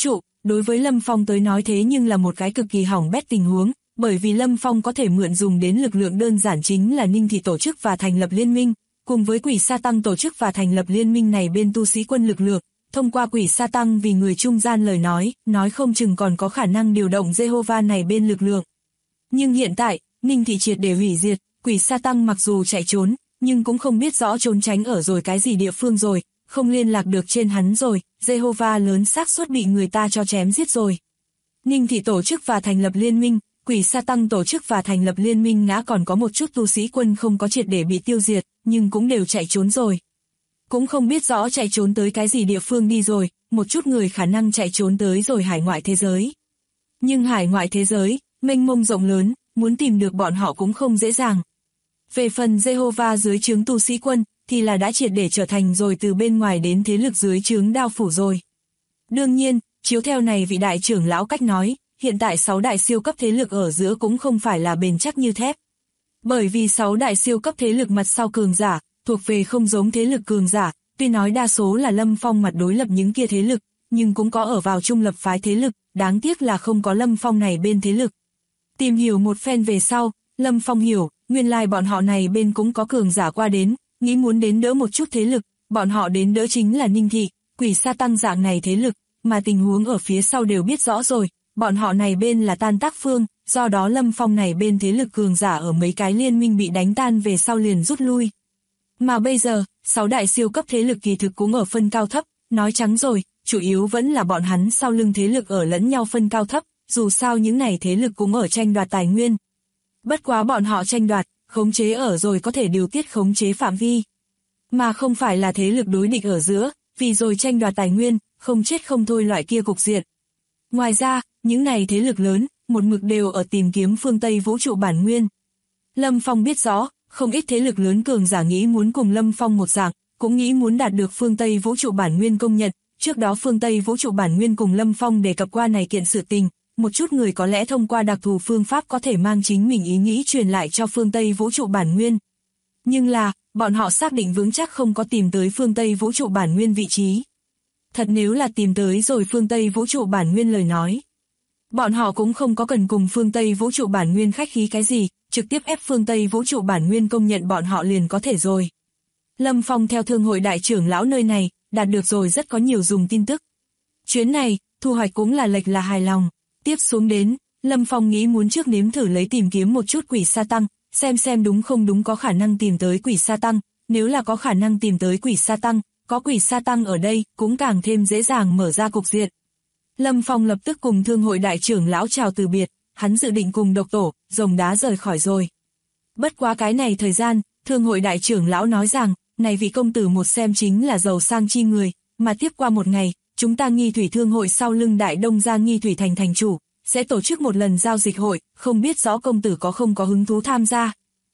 đối với Lâm Phong tới nói thế nhưng là một cái cực kỳ hỏng bét tình huống, bởi vì Lâm Phong có thể mượn dùng đến lực lượng đơn giản chính là Ninh Thị tổ chức và thành lập liên minh, cùng với Quỷ Sa Tăng tổ chức và thành lập liên minh này bên tu sĩ quân lực lượng, thông qua Quỷ Sa Tăng vì người trung gian lời nói không chừng còn có khả năng điều động Jehovah này bên lực lượng. Nhưng hiện tại, Ninh Thị triệt để hủy diệt, Quỷ Sa Tăng mặc dù chạy trốn, nhưng cũng không biết rõ trốn tránh ở rồi cái gì địa phương rồi, không liên lạc được trên hắn rồi, Jehovah lớn xác suất bị người ta cho chém giết rồi. Ninh Thị tổ chức và thành lập liên minh, Quỷ Sa Tăng tổ chức và thành lập liên minh ngã, còn có một chút tu sĩ quân không có triệt để bị tiêu diệt, nhưng cũng đều chạy trốn rồi. Cũng không biết rõ chạy trốn tới cái gì địa phương đi rồi, một chút người khả năng chạy trốn tới rồi hải ngoại thế giới. Nhưng hải ngoại thế giới, mênh mông rộng lớn, muốn tìm được bọn họ cũng không dễ dàng. Về phần Jehovah dưới trướng tu sĩ quân, thì là đã triệt để trở thành rồi từ bên ngoài đến thế lực dưới trướng Đao Phủ rồi. Đương nhiên, chiếu theo này vị đại trưởng lão cách nói, hiện tại 6 đại siêu cấp thế lực ở giữa cũng không phải là bền chắc như thép. Bởi vì 6 đại siêu cấp thế lực mặt sau cường giả, thuộc về không giống thế lực cường giả, tuy nói đa số là Lâm Phong mặt đối lập những kia thế lực, nhưng cũng có ở vào trung lập phái thế lực, đáng tiếc là không có Lâm Phong này bên thế lực. Tìm hiểu một phen về sau, Lâm Phong hiểu, nguyên lai bọn họ này bên cũng có cường giả qua đến, nghĩ muốn đến đỡ một chút thế lực, bọn họ đến đỡ chính là Ninh Thị, Quỷ Sa Tăng dạng này thế lực, mà tình huống ở phía sau đều biết rõ rồi, bọn họ này bên là tan tác phương, do đó Lâm Phong này bên thế lực cường giả ở mấy cái liên minh bị đánh tan về sau liền rút lui. Mà bây giờ, 6 đại siêu cấp thế lực kỳ thực cũng ở phân cao thấp, nói trắng rồi, chủ yếu vẫn là bọn hắn sau lưng thế lực ở lẫn nhau phân cao thấp, dù sao những này thế lực cũng ở tranh đoạt tài nguyên. Bất quá bọn họ tranh đoạt, khống chế ở rồi có thể điều tiết khống chế phạm vi. Mà không phải là thế lực đối địch ở giữa, vì rồi tranh đoạt tài nguyên, không chết không thôi loại kia cục diện. Ngoài ra, những này thế lực lớn, một mực đều ở tìm kiếm phương Tây vũ trụ bản nguyên. Lâm Phong biết rõ, không ít thế lực lớn cường giả nghĩ muốn cùng Lâm Phong một dạng, cũng nghĩ muốn đạt được phương Tây vũ trụ bản nguyên công nhận. Trước đó phương Tây vũ trụ bản nguyên cùng Lâm Phong đề cập qua này kiện sự tình, một chút người có lẽ thông qua đặc thù phương pháp có thể mang chính mình ý nghĩ truyền lại cho phương Tây vũ trụ bản nguyên. Nhưng là, bọn họ xác định vững chắc không có tìm tới phương Tây vũ trụ bản nguyên vị trí. Thật nếu là tìm tới rồi phương Tây vũ trụ bản nguyên lời nói, bọn họ cũng không có cần cùng phương Tây vũ trụ bản nguyên khách khí cái gì, trực tiếp ép phương Tây vũ trụ bản nguyên công nhận bọn họ liền có thể rồi. Lâm Phong theo thương hội đại trưởng lão nơi này, đạt được rồi rất có nhiều dùng tin tức. Chuyến này, thu hoạch cũng là lệch là hài lòng. Tiếp xuống đến, Lâm Phong nghĩ muốn trước nếm thử lấy tìm kiếm một chút Quỷ Sa Tăng, xem đúng không đúng có khả năng tìm tới Quỷ Sa Tăng, nếu là có khả năng tìm tới Quỷ Sa Tăng, có Quỷ Sa Tăng ở đây, cũng càng thêm dễ dàng mở ra cục diện. Lâm Phong lập tức cùng thương hội đại trưởng lão chào từ biệt, hắn dự định cùng độc tổ, rồng đá rời khỏi rồi. Bất quá cái này thời gian, thương hội đại trưởng lão nói rằng, này vị công tử một xem chính là giàu sang chi người, mà tiếp qua một ngày, chúng ta Nghi Thủy Thương hội sau lưng Đại Đông gia Nghi Thủy thành thành chủ, sẽ tổ chức một lần giao dịch hội, không biết rõ công tử có không có hứng thú tham gia.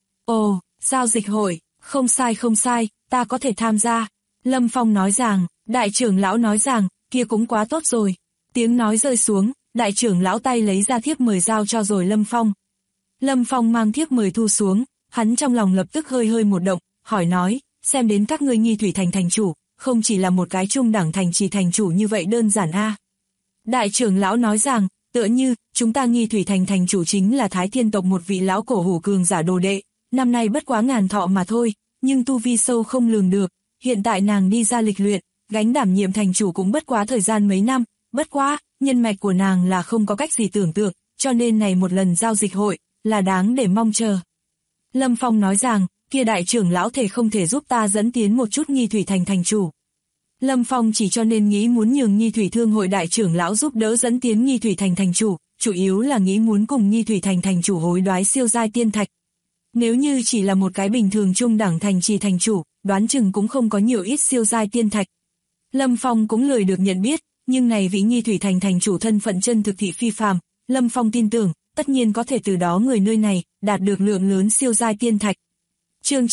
Ồ, giao dịch hội, không sai, ta có thể tham gia. Lâm Phong nói rằng, đại trưởng lão nói rằng, kia cũng quá tốt rồi. Tiếng nói rơi xuống, đại trưởng lão tay lấy ra thiếp mời giao cho rồi Lâm Phong. Lâm Phong mang thiếp mời thu xuống, hắn trong lòng lập tức hơi một động, hỏi nói, xem đến các ngươi Nghi Thủy thành thành chủ, không chỉ là một cái trung đẳng thành trì thành chủ như vậy đơn giản a. Đại trưởng lão nói rằng, tựa như, chúng ta Nghi Thủy thành thành chủ chính là Thái Thiên tộc một vị lão cổ hủ cường giả đồ đệ, năm nay bất quá ngàn thọ mà thôi, nhưng tu vi sâu không lường được, hiện tại nàng đi ra lịch luyện, gánh đảm nhiệm thành chủ cũng bất quá thời gian mấy năm, bất quá, nhân mạch của nàng là không có cách gì tưởng tượng, cho nên này một lần giao dịch hội, là đáng để mong chờ. Lâm Phong nói rằng, kia đại trưởng lão thể không thể giúp ta dẫn tiến một chút Nghi Thủy thành thành chủ. Lâm Phong chỉ cho nên nghĩ muốn nhường Nghi Thủy Thương hội đại trưởng lão giúp đỡ dẫn tiến Nghi Thủy thành thành chủ, chủ yếu là nghĩ muốn cùng Nghi Thủy thành thành chủ hối đoái siêu giai tiên thạch. Nếu như chỉ là một cái bình thường trung đẳng thành trì thành chủ, đoán chừng cũng không có nhiều ít siêu giai tiên thạch. Lâm Phong cũng lười được nhận biết, nhưng này vị Nghi Thủy thành thành chủ thân phận chân thực thị phi phàm, Lâm Phong tin tưởng, tất nhiên có thể từ đó người nơi này đạt được lượng lớn siêu giai tiên thạch. Chương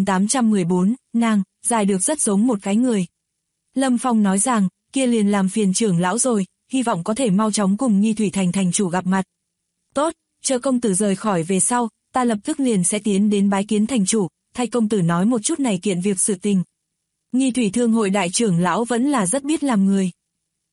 9814, nàng, dài được rất giống một cái người. Lâm Phong nói rằng, kia liền làm phiền trưởng lão rồi, hy vọng có thể mau chóng cùng Nghi Thủy thành thành chủ gặp mặt. Tốt, chờ công tử rời khỏi về sau, ta lập tức liền sẽ tiến đến bái kiến thành chủ, thay công tử nói một chút này kiện việc sự tình. Nghi Thủy Thương hội đại trưởng lão vẫn là rất biết làm người.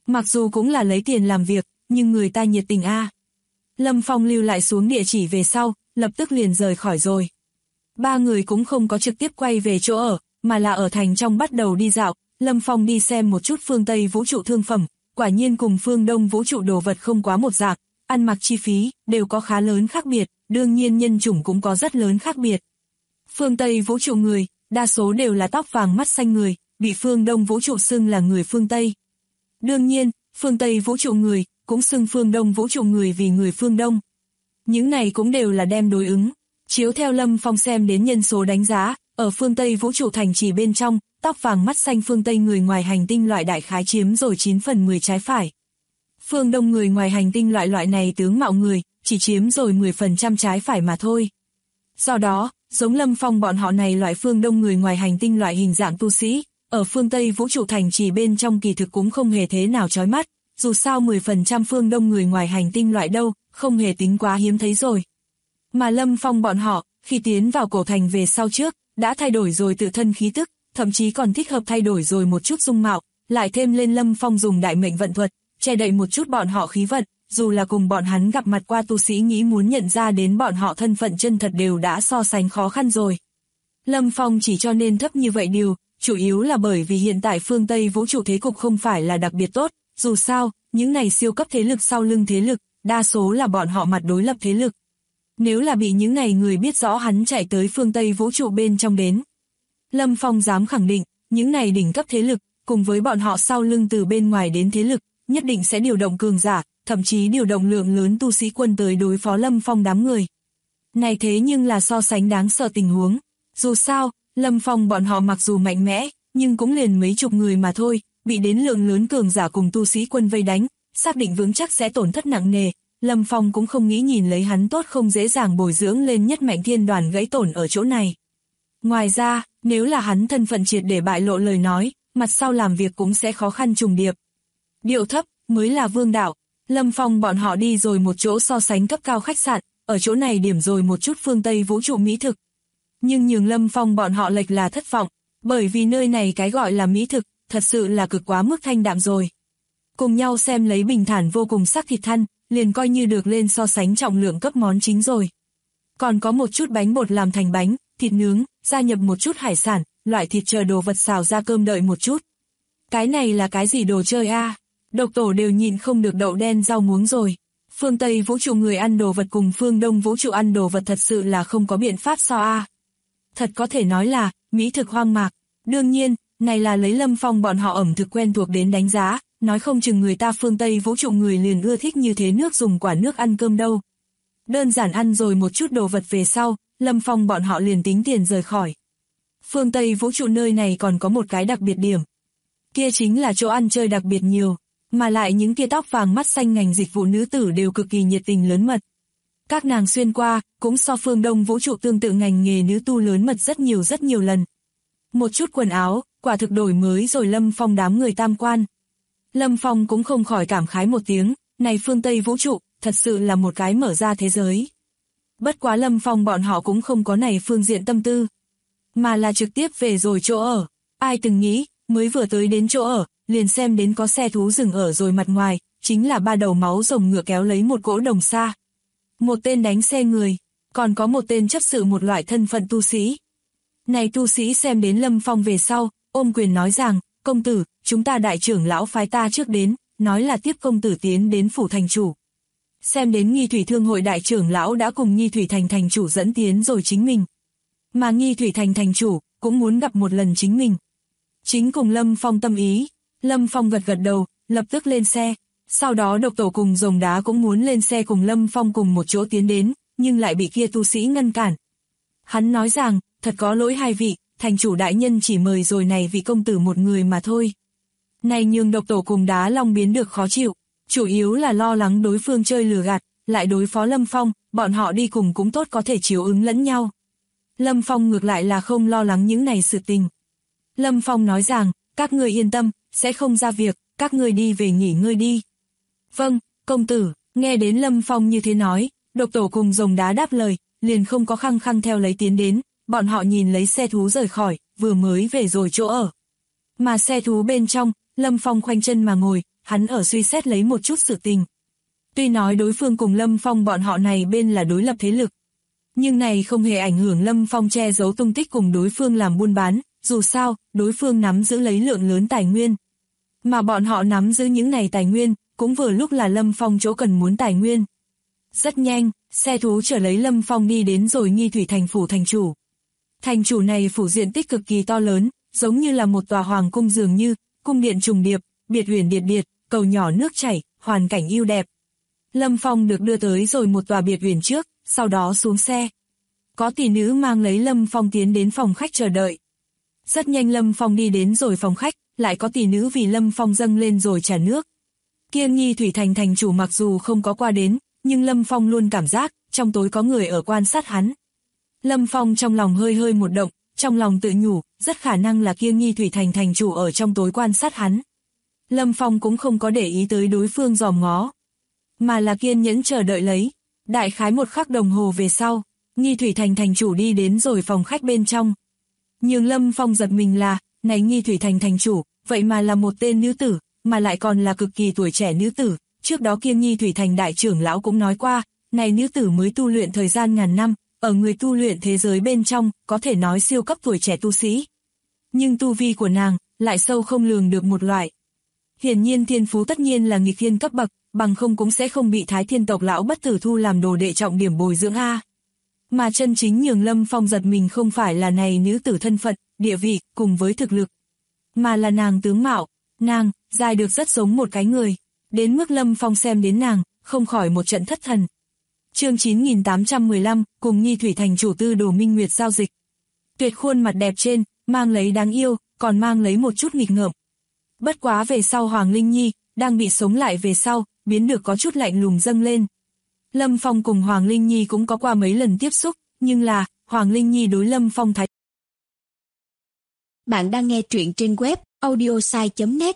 Mặc dù cũng là lấy tiền làm việc, nhưng người ta nhiệt tình a. Lâm Phong lưu lại xuống địa chỉ về sau, lập tức liền rời khỏi rồi. Ba người cũng không có trực tiếp quay về chỗ ở, mà là ở thành trong bắt đầu đi dạo. Lâm Phong đi xem một chút phương Tây vũ trụ thương phẩm, quả nhiên cùng phương Đông vũ trụ đồ vật không quá một dạng, ăn mặc chi phí đều có khá lớn khác biệt, đương nhiên nhân chủng cũng có rất lớn khác biệt. Phương Tây vũ trụ người, đa số đều là tóc vàng mắt xanh người, bị phương Đông vũ trụ xưng là người phương Tây. Đương nhiên, phương Tây vũ trụ người, cũng xưng phương Đông vũ trụ người vì người phương Đông. Những này cũng đều là đem đối ứng. Chiếu theo Lâm Phong xem đến nhân số đánh giá, ở phương Tây vũ trụ thành trì bên trong, tóc vàng mắt xanh phương Tây người ngoài hành tinh loại đại khái chiếm rồi 9/10 trái phải. Phương Đông người ngoài hành tinh loại này tướng mạo người, chỉ chiếm rồi 10% trái phải mà thôi. Do đó, giống Lâm Phong bọn họ này loại phương Đông người ngoài hành tinh loại hình dạng tu sĩ, ở phương Tây vũ trụ thành trì bên trong kỳ thực cũng không hề thế nào chói mắt, dù sao 10% phương Đông người ngoài hành tinh loại đâu, không hề tính quá hiếm thấy rồi. Mà Lâm Phong bọn họ, khi tiến vào cổ thành về sau trước, đã thay đổi rồi tự thân khí tức, thậm chí còn thích hợp thay đổi rồi một chút dung mạo, lại thêm lên Lâm Phong dùng đại mệnh vận thuật, che đậy một chút bọn họ khí vận, dù là cùng bọn hắn gặp mặt qua tu sĩ nghĩ muốn nhận ra đến bọn họ thân phận chân thật đều đã so sánh khó khăn rồi. Lâm Phong chỉ cho nên thấp như vậy điều, chủ yếu là bởi vì hiện tại phương Tây vũ trụ thế cục không phải là đặc biệt tốt, dù sao, những này siêu cấp thế lực sau lưng thế lực, đa số là bọn họ mặt đối lập thế lực. Nếu là bị những này người biết rõ hắn chạy tới phương Tây vũ trụ bên trong đến, Lâm Phong dám khẳng định, những này đỉnh cấp thế lực, cùng với bọn họ sau lưng từ bên ngoài đến thế lực, nhất định sẽ điều động cường giả, thậm chí điều động lượng lớn tu sĩ quân tới đối phó Lâm Phong đám người. Này thế nhưng là so sánh đáng sợ tình huống. Dù sao, Lâm Phong bọn họ mặc dù mạnh mẽ, nhưng cũng liền mấy chục người mà thôi, bị đến lượng lớn cường giả cùng tu sĩ quân vây đánh, xác định vững chắc sẽ tổn thất nặng nề. Lâm Phong cũng không nghĩ nhìn lấy hắn tốt không dễ dàng bồi dưỡng lên nhất mạnh thiên đoàn gãy tổn ở chỗ này. Ngoài ra, nếu là hắn thân phận triệt để bại lộ lời nói, mặt sau làm việc cũng sẽ khó khăn trùng điệp. Điệu thấp, mới là vương đạo. Lâm Phong bọn họ đi rồi một chỗ so sánh cấp cao khách sạn, ở chỗ này điểm rồi một chút phương Tây vũ trụ mỹ thực. Nhưng nhường Lâm Phong bọn họ lệch là thất vọng, bởi vì nơi này cái gọi là mỹ thực, thật sự là cực quá mức thanh đạm rồi. Cùng nhau xem lấy bình thản vô cùng sắc thịt thăn, liền coi như được lên so sánh trọng lượng cấp món chính rồi. Còn có một chút bánh bột làm thành bánh, thịt nướng, gia nhập một chút hải sản, loại thịt chờ đồ vật xào ra cơm đợi một chút. Cái này là cái gì đồ chơi a? Độc tổ đều nhịn không được đậu đen rau muống rồi. Phương Tây vũ trụ người ăn đồ vật cùng phương Đông vũ trụ ăn đồ vật thật sự là không có biện pháp so a. Thật có thể nói là, mỹ thực hoang mạc. Đương nhiên, này là lấy Lâm Phong bọn họ ẩm thực quen thuộc đến đánh giá, nói không chừng người ta phương Tây vũ trụ người liền ưa thích như thế nước dùng quả nước ăn cơm đâu. Đơn giản ăn rồi một chút đồ vật về sau, Lâm Phong bọn họ liền tính tiền rời khỏi. Phương Tây vũ trụ nơi này còn có một cái đặc biệt điểm. Kia chính là chỗ ăn chơi đặc biệt nhiều, mà lại những kia tóc vàng mắt xanh ngành dịch vụ nữ tử đều cực kỳ nhiệt tình lớn mật. Các nàng xuyên qua, cũng so phương Đông vũ trụ tương tự ngành nghề nữ tu lớn mật rất nhiều lần. Một chút quần áo, quả thực đổi mới rồi Lâm Phong đám người tam quan. Lâm Phong cũng không khỏi cảm khái một tiếng, này phương Tây vũ trụ, thật sự là một cái mở ra thế giới. Bất quá Lâm Phong bọn họ cũng không có này phương diện tâm tư, mà là trực tiếp về rồi chỗ ở. Ai từng nghĩ, mới vừa tới đến chỗ ở, liền xem đến có xe thú dừng ở rồi mặt ngoài, chính là ba đầu máu rồng ngựa kéo lấy một cỗ đồng xa. Một tên đánh xe người, còn có một tên chấp sự một loại thân phận tu sĩ. Này tu sĩ xem đến Lâm Phong về sau, ôm quyền nói rằng, công tử, chúng ta đại trưởng lão phái ta trước đến, nói là tiếp công tử tiến đến phủ thành chủ. Xem đến Nghi Thủy Thương hội đại trưởng lão đã cùng Nghi Thủy Thành thành chủ dẫn tiến rồi chính mình. Mà Nghi Thủy Thành thành chủ, cũng muốn gặp một lần chính mình. Chính cùng Lâm Phong tâm ý, Lâm Phong gật đầu, lập tức lên xe. Sau đó độc tổ cùng rồng đá cũng muốn lên xe cùng Lâm Phong cùng một chỗ tiến đến, nhưng lại bị kia tu sĩ ngăn cản. Hắn nói rằng, thật có lỗi hai vị, thành chủ đại nhân chỉ mời rồi này vị công tử một người mà thôi. Này nhường độc tổ cùng đá long biến được khó chịu, chủ yếu là lo lắng đối phương chơi lừa gạt, lại đối phó Lâm Phong, bọn họ đi cùng cũng tốt có thể chiếu ứng lẫn nhau. Lâm Phong ngược lại là không lo lắng những này sự tình. Lâm Phong nói rằng, các người yên tâm, sẽ không ra việc, các người đi về nghỉ ngơi đi. Vâng, công tử, nghe đến Lâm Phong như thế nói, độc tổ cùng rồng đá đáp lời, liền không có khăng khăng theo lấy tiến đến, bọn họ nhìn lấy xe thú rời khỏi, vừa mới về rồi chỗ ở. Mà xe thú bên trong, Lâm Phong khoanh chân mà ngồi, hắn ở suy xét lấy một chút sự tình. Tuy nói đối phương cùng Lâm Phong bọn họ này bên là đối lập thế lực, nhưng này không hề ảnh hưởng Lâm Phong che giấu tung tích cùng đối phương làm buôn bán, dù sao, đối phương nắm giữ lấy lượng lớn tài nguyên. Mà bọn họ nắm giữ những này tài nguyên, cũng vừa lúc là Lâm Phong chỗ cần muốn tài nguyên. Rất nhanh, xe thú chở lấy Lâm Phong đi đến rồi Nghi Thủy Thành phủ thành chủ. Thành chủ này phủ diện tích cực kỳ to lớn, giống như là một tòa hoàng cung dường như, cung điện trùng điệp, biệt uyển điệt điệt, cầu nhỏ nước chảy, hoàn cảnh ưu đẹp. Lâm Phong được đưa tới rồi một tòa biệt uyển trước, sau đó xuống xe. Có tỷ nữ mang lấy Lâm Phong tiến đến phòng khách chờ đợi. Rất nhanh Lâm Phong đi đến rồi phòng khách, lại có tỷ nữ vì Lâm Phong dâng lên rồi trà nước. Kia Nghi Thủy Thành thành chủ mặc dù không có qua đến, nhưng Lâm Phong luôn cảm giác, trong tối có người ở quan sát hắn. Lâm Phong trong lòng hơi hơi một động, trong lòng tự nhủ, rất khả năng là kia Nghi Thủy Thành thành chủ ở trong tối quan sát hắn. Lâm Phong cũng không có để ý tới đối phương dòm ngó, mà là kiên nhẫn chờ đợi lấy. Đại khái một khắc đồng hồ về sau, Nghi Thủy Thành thành chủ đi đến rồi phòng khách bên trong. Nhưng Lâm Phong giật mình là, này Nghi Thủy Thành thành chủ, vậy mà là một tên nữ tử, mà lại còn là cực kỳ tuổi trẻ nữ tử. Trước đó kia Nghi Thủy Thành đại trưởng lão cũng nói qua, này nữ tử mới tu luyện thời gian ngàn năm, ở người tu luyện thế giới bên trong, có thể nói siêu cấp tuổi trẻ tu sĩ. Nhưng tu vi của nàng, lại sâu không lường được một loại. Hiển nhiên thiên phú tất nhiên là nghịch thiên cấp bậc, bằng không cũng sẽ không bị Thái Thiên tộc lão Bất Tử thu làm đồ đệ trọng điểm bồi dưỡng a. Mà chân chính nhường Lâm Phong giật mình không phải là này nữ tử thân phận, địa vị, cùng với thực lực, mà là nàng tướng mạo. Nàng, dài được rất giống một cái người, đến mức Lâm Phong xem đến nàng, không khỏi một trận thất thần. Chương 9815, cùng Nghi Thủy Thành chủ Tư Đồ Minh Nguyệt giao dịch. Tuyệt khuôn mặt đẹp trên, mang lấy đáng yêu, còn mang lấy một chút nghịch ngợm. Bất quá về sau Hoàng Linh Nhi, đang bị sống lại về sau, biến được có chút lạnh lùng dâng lên. Lâm Phong cùng Hoàng Linh Nhi cũng có qua mấy lần tiếp xúc, nhưng là, Hoàng Linh Nhi đối Lâm Phong thái. Bạn đang nghe truyện trên web audiosai.net.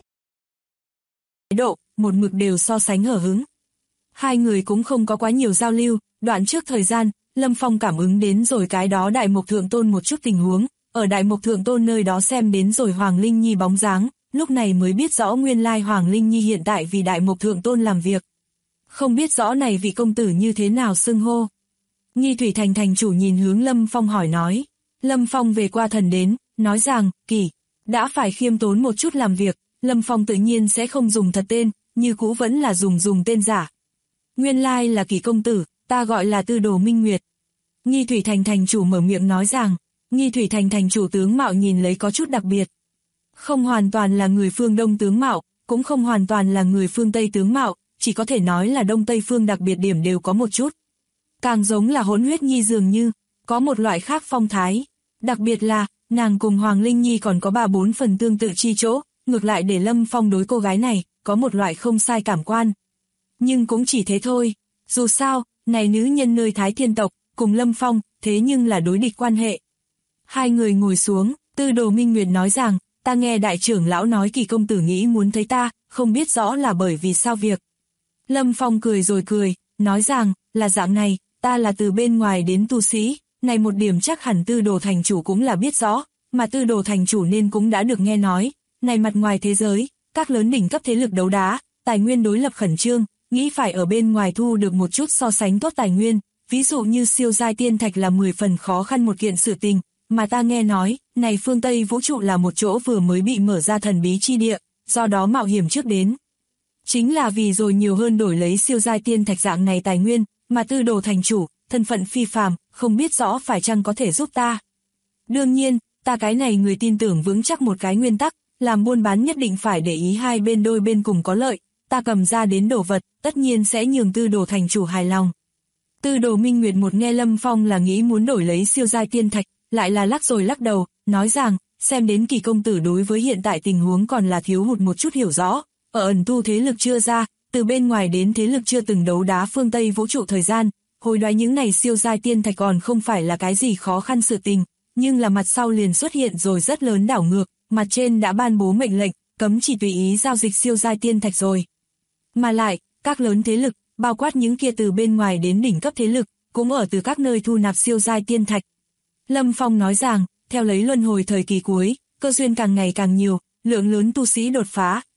Độ, một mực đều so sánh hở hứng. Hai người cũng không có quá nhiều giao lưu, đoạn trước thời gian, Lâm Phong cảm ứng đến rồi cái đó Đại Mộc Thượng Tôn một chút tình huống, ở Đại Mộc Thượng Tôn nơi đó xem đến rồi Hoàng Linh Nhi bóng dáng, lúc này mới biết rõ nguyên lai Hoàng Linh Nhi hiện tại vì Đại Mộc Thượng Tôn làm việc. Không biết rõ này vị công tử như thế nào xưng hô. Nghi Thủy Thành thành chủ nhìn hướng Lâm Phong hỏi nói. Lâm Phong về qua thần đến, nói rằng, Kỳ, đã phải khiêm tốn một chút làm việc, Lâm Phong tự nhiên sẽ không dùng thật tên, như cũ vẫn là dùng tên giả. Nguyên lai là Kỳ công tử, ta gọi là Tư Đồ Minh Nguyệt. Nghi Thủy Thành thành chủ mở miệng nói rằng, Nghi Thủy Thành thành chủ tướng mạo nhìn lấy có chút đặc biệt. Không hoàn toàn là người phương Đông tướng mạo, cũng không hoàn toàn là người phương Tây tướng mạo, chỉ có thể nói là Đông Tây phương đặc biệt điểm đều có một chút. Càng giống là hỗn huyết nhi dường như, có một loại khác phong thái. Đặc biệt là, nàng cùng Hoàng Linh Nhi còn có 3-4 phần tương tự chi chỗ, ngược lại để Lâm Phong đối cô gái này, có một loại không sai cảm quan. Nhưng cũng chỉ thế thôi, dù sao, này nữ nhân nơi Thái Thiên tộc, cùng Lâm Phong, thế nhưng là đối địch quan hệ. Hai người ngồi xuống, Tư Đồ Minh Nguyệt nói rằng, ta nghe đại trưởng lão nói Kỳ công tử nghĩ muốn thấy ta, không biết rõ là bởi vì sao việc. Lâm Phong cười rồi cười, nói rằng, là dạng này, ta là từ bên ngoài đến tu sĩ, này một điểm chắc hẳn Tư Đồ thành chủ cũng là biết rõ, mà Tư Đồ thành chủ nên cũng đã được nghe nói, này mặt ngoài thế giới, các lớn đỉnh cấp thế lực đấu đá, tài nguyên đối lập khẩn trương, nghĩ phải ở bên ngoài thu được một chút so sánh tốt tài nguyên, ví dụ như siêu giai tiên thạch là 10 phần khó khăn một kiện sự tình, mà ta nghe nói, này phương Tây vũ trụ là một chỗ vừa mới bị mở ra thần bí chi địa, do đó mạo hiểm trước đến. Chính là vì rồi nhiều hơn đổi lấy siêu giai tiên thạch dạng này tài nguyên, mà Tư Đồ thành chủ, thân phận phi phàm, không biết rõ phải chăng có thể giúp ta. Đương nhiên, ta cái này người tin tưởng vững chắc một cái nguyên tắc, làm buôn bán nhất định phải để ý hai bên đôi bên cùng có lợi, ta cầm ra đến đồ vật, tất nhiên sẽ nhường Tư Đồ thành chủ hài lòng. Tư Đồ Minh Nguyệt một nghe Lâm Phong là nghĩ muốn đổi lấy siêu giai tiên thạch, lại là lắc rồi lắc đầu, nói rằng, xem đến Kỳ công tử đối với hiện tại tình huống còn là thiếu hụt một chút hiểu rõ, ở ẩn tu thế lực chưa ra, từ bên ngoài đến thế lực chưa từng đấu đá phương Tây vũ trụ thời gian, hồi đoái những này siêu giai tiên thạch còn không phải là cái gì khó khăn sự tình, nhưng là mặt sau liền xuất hiện rồi rất lớn đảo ngược, mặt trên đã ban bố mệnh lệnh, cấm chỉ tùy ý giao dịch siêu giai tiên thạch rồi. Mà lại, các lớn thế lực, bao quát những kia từ bên ngoài đến đỉnh cấp thế lực, cũng ở từ các nơi thu nạp siêu giai tiên thạch. Lâm Phong nói rằng, theo lấy luân hồi thời kỳ cuối, cơ duyên càng ngày càng nhiều, lượng lớn tu sĩ đột phá,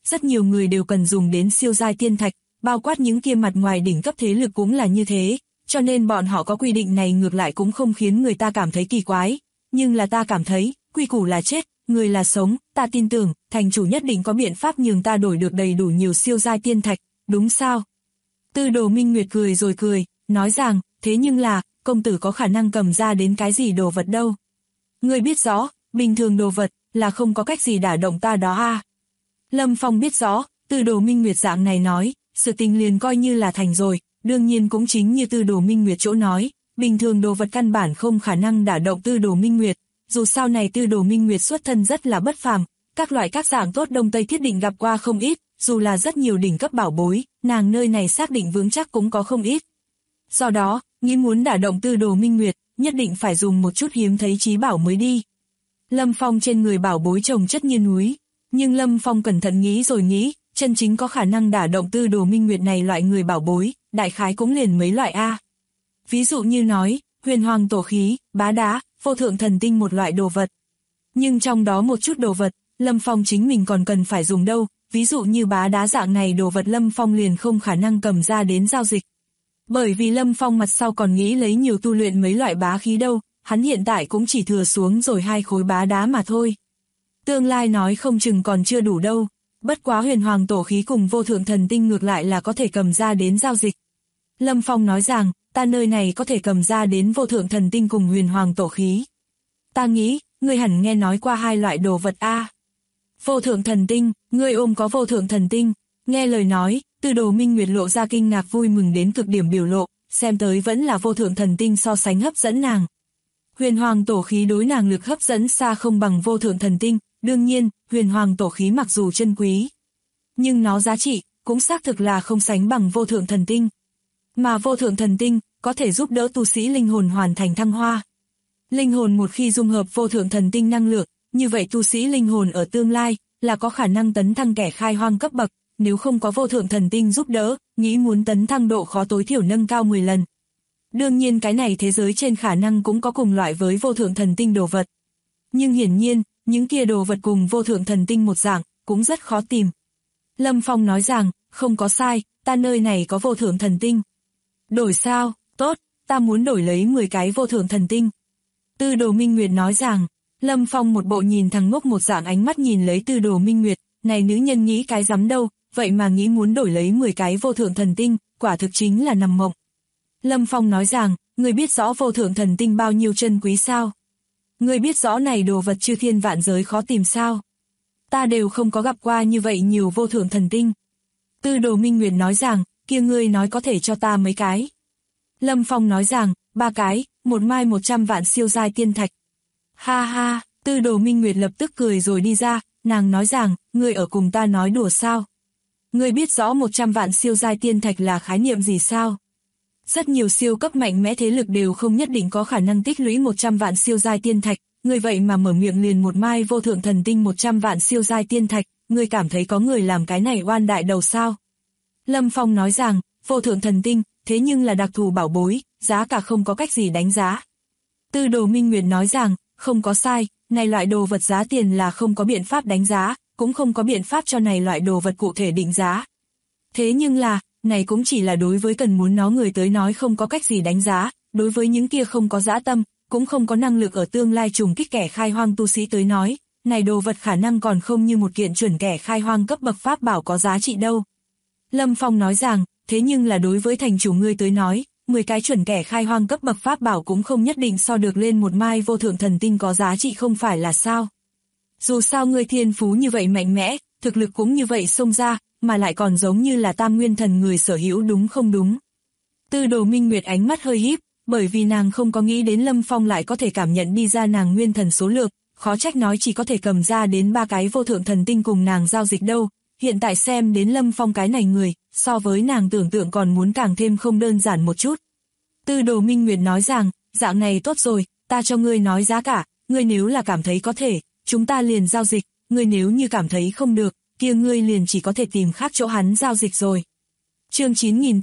rất nhiều người đều cần dùng đến siêu giai tiên thạch, bao quát những kia mặt ngoài đỉnh cấp thế lực cũng là như thế, cho nên bọn họ có quy định này ngược lại cũng không khiến người ta cảm thấy kỳ quái, nhưng là ta cảm thấy, quy củ là chết, người là sống, ta tin tưởng, thành chủ nhất định có biện pháp nhường ta đổi được đầy đủ nhiều siêu giai tiên thạch, đúng sao? Tư Đồ Minh Nguyệt cười rồi cười, nói rằng, thế nhưng là, công tử có khả năng cầm ra đến cái gì đồ vật đâu. Ngươi biết rõ, bình thường đồ vật, là không có cách gì đả động ta đó à. Lâm Phong biết rõ, Tư Đồ Minh Nguyệt dạng này nói, sự tình liền coi như là thành rồi, đương nhiên cũng chính như Tư Đồ Minh Nguyệt chỗ nói, bình thường đồ vật căn bản không khả năng đả động Tư Đồ Minh Nguyệt, dù sao này Tư Đồ Minh Nguyệt xuất thân rất là bất phàm, các loại các dạng tốt Đông Tây thiết định gặp qua không ít, dù là rất nhiều đỉnh cấp bảo bối, nàng nơi này xác định vững chắc cũng có không ít. Do đó, nghĩ muốn đả động Tư Đồ Minh Nguyệt, nhất định phải dùng một chút hiếm thấy trí bảo mới đi. Lâm Phong trên người bảo bối chồng chất như núi, nhưng Lâm Phong cẩn thận nghĩ rồi nghĩ, chân chính có khả năng đả động Tư Đồ Minh Nguyệt này loại người bảo bối, đại khái cũng liền mấy loại A. Ví dụ như nói, huyền hoàng tổ khí, bá đá, vô thượng thần tinh một loại đồ vật. Nhưng trong đó một chút đồ vật, Lâm Phong chính mình còn cần phải dùng đâu, ví dụ như bá đá dạng này đồ vật Lâm Phong liền không khả năng cầm ra đến giao dịch. Bởi vì Lâm Phong mặt sau còn nghĩ lấy nhiều tu luyện mấy loại bá khí đâu, hắn hiện tại cũng chỉ thừa xuống rồi 2 khối bá đá mà thôi. Tương lai nói không chừng còn chưa đủ đâu, bất quá huyền hoàng tổ khí cùng vô thượng thần tinh ngược lại là có thể cầm ra đến giao dịch. Lâm Phong nói rằng, ta nơi này có thể cầm ra đến vô thượng thần tinh cùng huyền hoàng tổ khí. Ta nghĩ, ngươi hẳn nghe nói qua 2 loại đồ vật A. Vô thượng thần tinh, ngươi ôm có vô thượng thần tinh, nghe lời nói, Tư Đồ Minh Nguyệt lộ ra kinh ngạc vui mừng đến cực điểm biểu lộ, xem tới vẫn là vô thượng thần tinh so sánh hấp dẫn nàng. Huyền hoàng tổ khí đối nàng lực hấp dẫn xa không bằng vô thượng thần tinh, đương nhiên, huyền hoàng tổ khí mặc dù chân quý, nhưng nó giá trị, cũng xác thực là không sánh bằng vô thượng thần tinh. Mà vô thượng thần tinh, có thể giúp đỡ tu sĩ linh hồn hoàn thành thăng hoa. Linh hồn một khi dung hợp vô thượng thần tinh năng lượng, như vậy tu sĩ linh hồn ở tương lai, là có khả năng tấn thăng kẻ khai hoang cấp bậc, nếu không có vô thượng thần tinh giúp đỡ, nghĩ muốn tấn thăng độ khó tối thiểu nâng cao 10 lần. Đương nhiên cái này thế giới trên khả năng cũng có cùng loại với vô thượng thần tinh đồ vật. Nhưng hiển nhiên, những kia đồ vật cùng vô thượng thần tinh một dạng, cũng rất khó tìm. Lâm Phong nói rằng, không có sai, ta nơi này có vô thượng thần tinh. Đổi sao, tốt, ta muốn đổi lấy 10 cái vô thượng thần tinh. Tư Đồ Minh Nguyệt nói rằng, Lâm Phong một bộ nhìn thằng ngốc một dạng ánh mắt nhìn lấy Tư Đồ Minh Nguyệt, này nữ nhân nghĩ cái rắm đâu, vậy mà nghĩ muốn đổi lấy 10 cái vô thượng thần tinh, quả thực chính là nằm mộng. Lâm Phong nói rằng, người biết rõ vô thượng thần tinh bao nhiêu chân quý sao? Người biết rõ này đồ vật chư thiên vạn giới khó tìm sao? Ta đều không có gặp qua như vậy nhiều vô thượng thần tinh. Tư Đồ Minh Nguyệt nói rằng, kia ngươi nói có thể cho ta mấy cái. Lâm Phong nói rằng, 3 cái, một mai 100 vạn siêu giai tiên thạch. Ha ha, Tư Đồ Minh Nguyệt lập tức cười rồi đi ra, nàng nói rằng, ngươi ở cùng ta nói đùa sao? Ngươi biết rõ 100 vạn siêu giai tiên thạch là khái niệm gì sao? Rất nhiều siêu cấp mạnh mẽ thế lực đều không nhất định có khả năng tích lũy 100 vạn siêu giai tiên thạch, ngươi vậy mà mở miệng liền một mai vô thượng thần tinh 100 vạn siêu giai tiên thạch, ngươi cảm thấy có người làm cái này oan đại đầu sao? Lâm Phong nói rằng, vô thượng thần tinh, thế nhưng là đặc thù bảo bối, giá cả không có cách gì đánh giá. Tư Đồ Minh Nguyệt nói rằng, không có sai, này loại đồ vật giá tiền là không có biện pháp đánh giá, cũng không có biện pháp cho này loại đồ vật cụ thể định giá. Thế nhưng là, này cũng chỉ là đối với cần muốn nó người tới nói không có cách gì đánh giá, đối với những kia không có dã tâm, cũng không có năng lực ở tương lai trùng kích kẻ khai hoang tu sĩ tới nói, này đồ vật khả năng còn không như một kiện chuẩn kẻ khai hoang cấp bậc pháp bảo có giá trị đâu. Lâm Phong nói rằng, thế nhưng là đối với thành chủ ngươi tới nói, 10 cái chuẩn kẻ khai hoang cấp bậc pháp bảo cũng không nhất định so được lên một mai vô thượng thần tinh có giá trị không phải là sao. Dù sao ngươi thiên phú như vậy mạnh mẽ, thực lực cũng như vậy xông ra, mà lại còn giống như là tam nguyên thần người sở hữu đúng không đúng. Tư Đồ Minh Nguyệt ánh mắt hơi híp, bởi vì nàng không có nghĩ đến Lâm Phong lại có thể cảm nhận đi ra nàng nguyên thần số lượng, khó trách nói chỉ có thể cầm ra đến 3 cái vô thượng thần tinh cùng nàng giao dịch đâu. Hiện tại xem đến Lâm Phong cái này người, so với nàng tưởng tượng còn muốn càng thêm không đơn giản một chút. Tư Đồ Minh Nguyệt nói rằng, dạng này tốt rồi, ta cho ngươi nói giá cả, ngươi nếu là cảm thấy có thể, chúng ta liền giao dịch, ngươi nếu như cảm thấy không được, kia ngươi liền chỉ có thể tìm khác chỗ hắn giao dịch rồi. Chương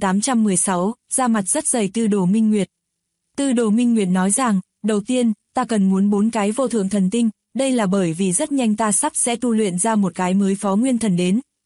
9816, da mặt rất dày Tư Đồ Minh Nguyệt. Tư Đồ Minh Nguyệt nói rằng, đầu tiên, ta cần muốn 4 cái vô thượng thần tinh, đây là bởi vì rất nhanh ta sắp sẽ tu luyện ra một cái mới phó nguyên thần đến,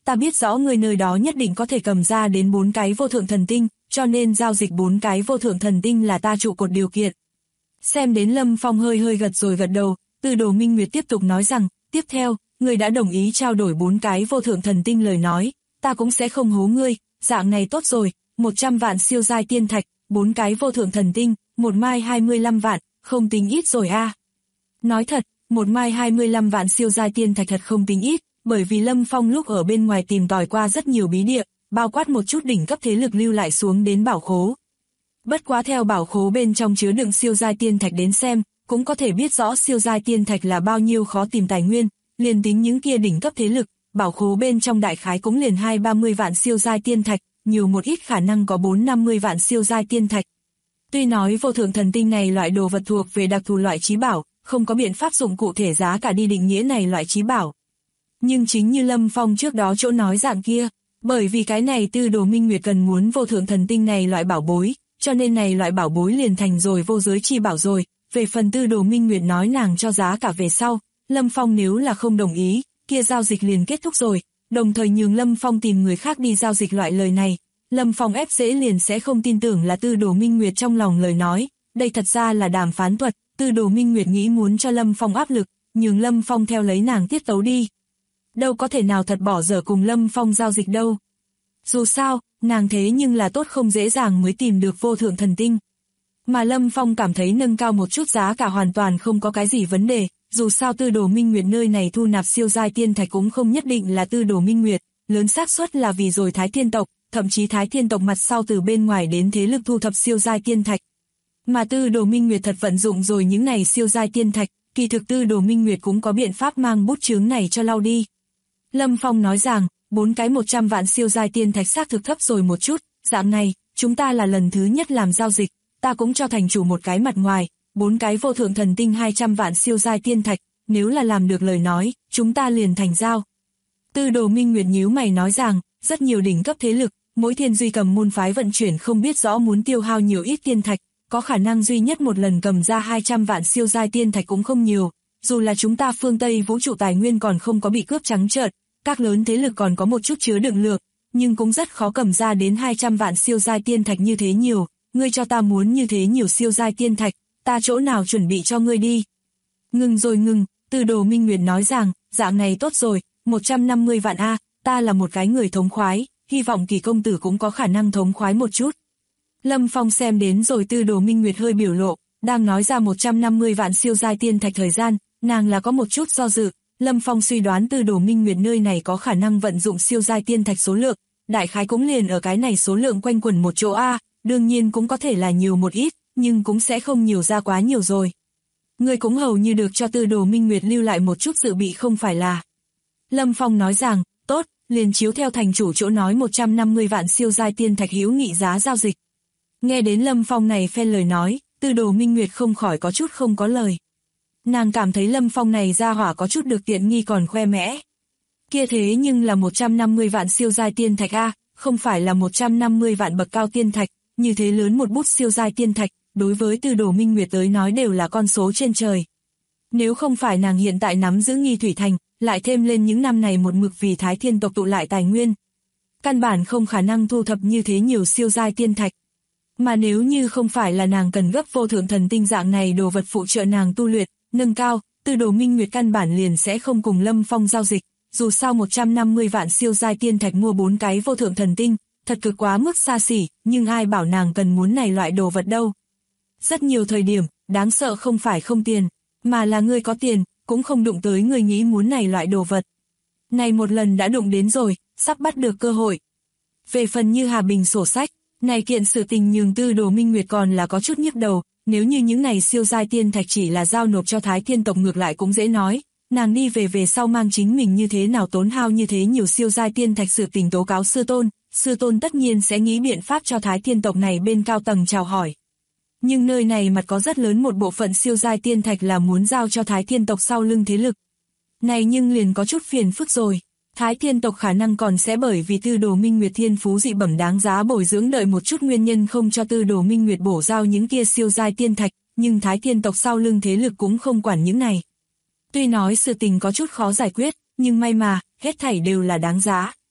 ta biết rõ người nơi đó nhất định có thể cầm ra đến 4 cái vô thượng thần tinh, cho nên giao dịch 4 cái vô thượng thần tinh là ta trụ cột điều kiện. Xem đến Lâm Phong hơi gật rồi gật đầu, Tư Đồ Minh Nguyệt tiếp tục nói rằng, tiếp theo, ngươi đã đồng ý trao đổi 4 cái vô thượng thần tinh lời nói, ta cũng sẽ không hố ngươi, dạng này tốt rồi, 100 vạn siêu giai tiên thạch, 4 cái vô thượng thần tinh, một mai 25 vạn, không tính ít rồi a. Nói thật, một mai 25 vạn siêu giai tiên thạch thật không tính ít, bởi vì Lâm Phong lúc ở bên ngoài tìm tòi qua rất nhiều bí địa, bao quát một chút đỉnh cấp thế lực lưu lại xuống đến bảo khố. Bất quá theo bảo khố bên trong chứa đựng siêu giai tiên thạch đến xem, cũng có thể biết rõ siêu giai tiên thạch là bao nhiêu khó tìm tài nguyên, liền tính những kia đỉnh cấp thế lực, bảo khố bên trong đại khái cũng liền 20-30 vạn siêu giai tiên thạch, nhiều một ít khả năng có 4-50 vạn siêu giai tiên thạch. Tuy nói vô thượng thần tinh này loại đồ vật thuộc về đặc thù loại trí bảo, không có biện pháp dụng cụ thể giá cả đi định nghĩa này loại trí bảo. Nhưng chính như Lâm Phong trước đó chỗ nói dạng kia, bởi vì cái này Tư Đồ Minh Nguyệt cần muốn vô thượng thần tinh này loại bảo bối, cho nên này loại bảo bối liền thành rồi vô giới chi bảo rồi. Về phần Tư Đồ Minh Nguyệt nói nàng cho giá cả về sau, Lâm Phong nếu là không đồng ý, kia giao dịch liền kết thúc rồi, đồng thời nhường Lâm Phong tìm người khác đi giao dịch loại lời này. Lâm Phong ép dễ liền sẽ không tin tưởng là Tư Đồ Minh Nguyệt trong lòng lời nói, đây thật ra là đàm phán thuật, Tư Đồ Minh Nguyệt nghĩ muốn cho Lâm Phong áp lực, nhường Lâm Phong theo lấy nàng tiết tấu đi. Đâu có thể nào thật bỏ dở cùng Lâm Phong giao dịch đâu. Dù sao, nàng thế nhưng là tốt không dễ dàng mới tìm được vô thượng thần tinh. Mà Lâm Phong cảm thấy nâng cao một chút giá cả hoàn toàn không có cái gì vấn đề, dù sao Tư Đồ Minh Nguyệt nơi này thu nạp siêu giai tiên thạch cũng không nhất định là Tư Đồ Minh Nguyệt, lớn xác suất là vì rồi Thái Thiên tộc, thậm chí Thái Thiên tộc mặt sau từ bên ngoài đến thế lực thu thập siêu giai tiên thạch. Mà Tư Đồ Minh Nguyệt thật vận dụng rồi những này siêu giai tiên thạch, kỳ thực Tư Đồ Minh Nguyệt cũng có biện pháp mang bút chướng này cho lau đi. Lâm Phong nói rằng, 4 cái 100 vạn siêu giai tiên thạch xác thực thấp rồi một chút, dạng này, chúng ta là lần thứ nhất làm giao dịch, ta cũng cho thành chủ một cái mặt ngoài, 4 cái vô thượng thần tinh 200 vạn siêu giai tiên thạch, nếu là làm được lời nói, chúng ta liền thành giao. Tư Đồ Minh Nguyệt nhíu mày nói rằng, rất nhiều đỉnh cấp thế lực, mỗi Thiên Duy cầm môn phái vận chuyển không biết rõ muốn tiêu hao nhiều ít tiên thạch, có khả năng duy nhất một lần cầm ra 200 vạn siêu giai tiên thạch cũng không nhiều, dù là chúng ta phương Tây vũ trụ tài nguyên còn không có bị cướp trắng trợn, các lớn thế lực còn có một chút chứa đựng lược, nhưng cũng rất khó cầm ra đến 200 vạn siêu giai tiên thạch như thế nhiều, ngươi cho ta muốn như thế nhiều siêu giai tiên thạch, ta chỗ nào chuẩn bị cho ngươi đi. Ngừng rồi ngừng, Tư Đồ Minh Nguyệt nói rằng, dạng này tốt rồi, 150 vạn a, ta là một cái người thống khoái, hy vọng Kỳ công tử cũng có khả năng thống khoái một chút. Lâm Phong xem đến rồi Tư Đồ Minh Nguyệt hơi biểu lộ, đang nói ra 150 vạn siêu giai tiên thạch thời gian, nàng là có một chút do dự. Lâm Phong suy đoán Tư Đồ Minh Nguyệt nơi này có khả năng vận dụng siêu giai tiên thạch số lượng, đại khái cũng liền ở cái này số lượng quanh quẩn một chỗ a, đương nhiên cũng có thể là nhiều một ít, nhưng cũng sẽ không nhiều ra quá nhiều rồi. Người cũng hầu như được cho Tư Đồ Minh Nguyệt lưu lại một chút dự bị không phải là. Lâm Phong nói rằng, tốt, liền chiếu theo thành chủ chỗ nói 150 vạn siêu giai tiên thạch hữu nghị giá giao dịch. Nghe đến Lâm Phong này phen lời nói, Tư Đồ Minh Nguyệt không khỏi có chút không có lời. Nàng cảm thấy Lâm Phong này ra hỏa có chút được tiện nghi còn khoe mẽ. Kia thế nhưng là 150 vạn siêu giai tiên thạch a, không phải là 150 vạn bậc cao tiên thạch, như thế lớn một bút siêu giai tiên thạch, đối với Tư Đồ Minh Nguyệt tới nói đều là con số trên trời. Nếu không phải nàng hiện tại nắm giữ Nghi Thủy Thành, lại thêm lên những năm này một mực vì Thái Thiên tộc tụ lại tài nguyên, căn bản không khả năng thu thập như thế nhiều siêu giai tiên thạch. Mà nếu như không phải là nàng cần gấp vô thượng thần tinh dạng này đồ vật phụ trợ nàng tu luyện, nâng cao, Tư Đồ Minh Nguyệt căn bản liền sẽ không cùng Lâm Phong giao dịch, dù sao 150 vạn siêu giai tiên thạch mua 4 cái vô thượng thần tinh, thật cực quá mức xa xỉ, nhưng ai bảo nàng cần muốn này loại đồ vật đâu. Rất nhiều thời điểm, đáng sợ không phải không tiền, mà là ngươi có tiền, cũng không đụng tới người nghĩ muốn này loại đồ vật. Này một lần đã đụng đến rồi, sắp bắt được cơ hội. Về phần Như Hà Bình sổ sách, này kiện sự tình nhường Tư Đồ Minh Nguyệt còn là có chút nhức đầu, nếu như những này siêu giai tiên thạch chỉ là giao nộp cho Thái Thiên tộc ngược lại cũng dễ nói, nàng đi về sau mang chính mình như thế nào tốn hao như thế nhiều siêu giai tiên thạch sự tình tố cáo sư tôn tất nhiên sẽ nghĩ biện pháp cho Thái Thiên tộc này bên cao tầng chào hỏi. Nhưng nơi này mặt có rất lớn một bộ phận siêu giai tiên thạch là muốn giao cho Thái Thiên tộc sau lưng thế lực. Này nhưng liền có chút phiền phức rồi. Thái Thiên tộc khả năng còn sẽ bởi vì Tư Đồ Minh Nguyệt thiên phú dị bẩm đáng giá bồi dưỡng đợi một chút nguyên nhân không cho Tư Đồ Minh Nguyệt bổ giao những kia siêu giai tiên thạch, nhưng Thái Thiên tộc sau lưng thế lực cũng không quản những này. Tuy nói sự tình có chút khó giải quyết, nhưng may mà, hết thảy đều là đáng giá.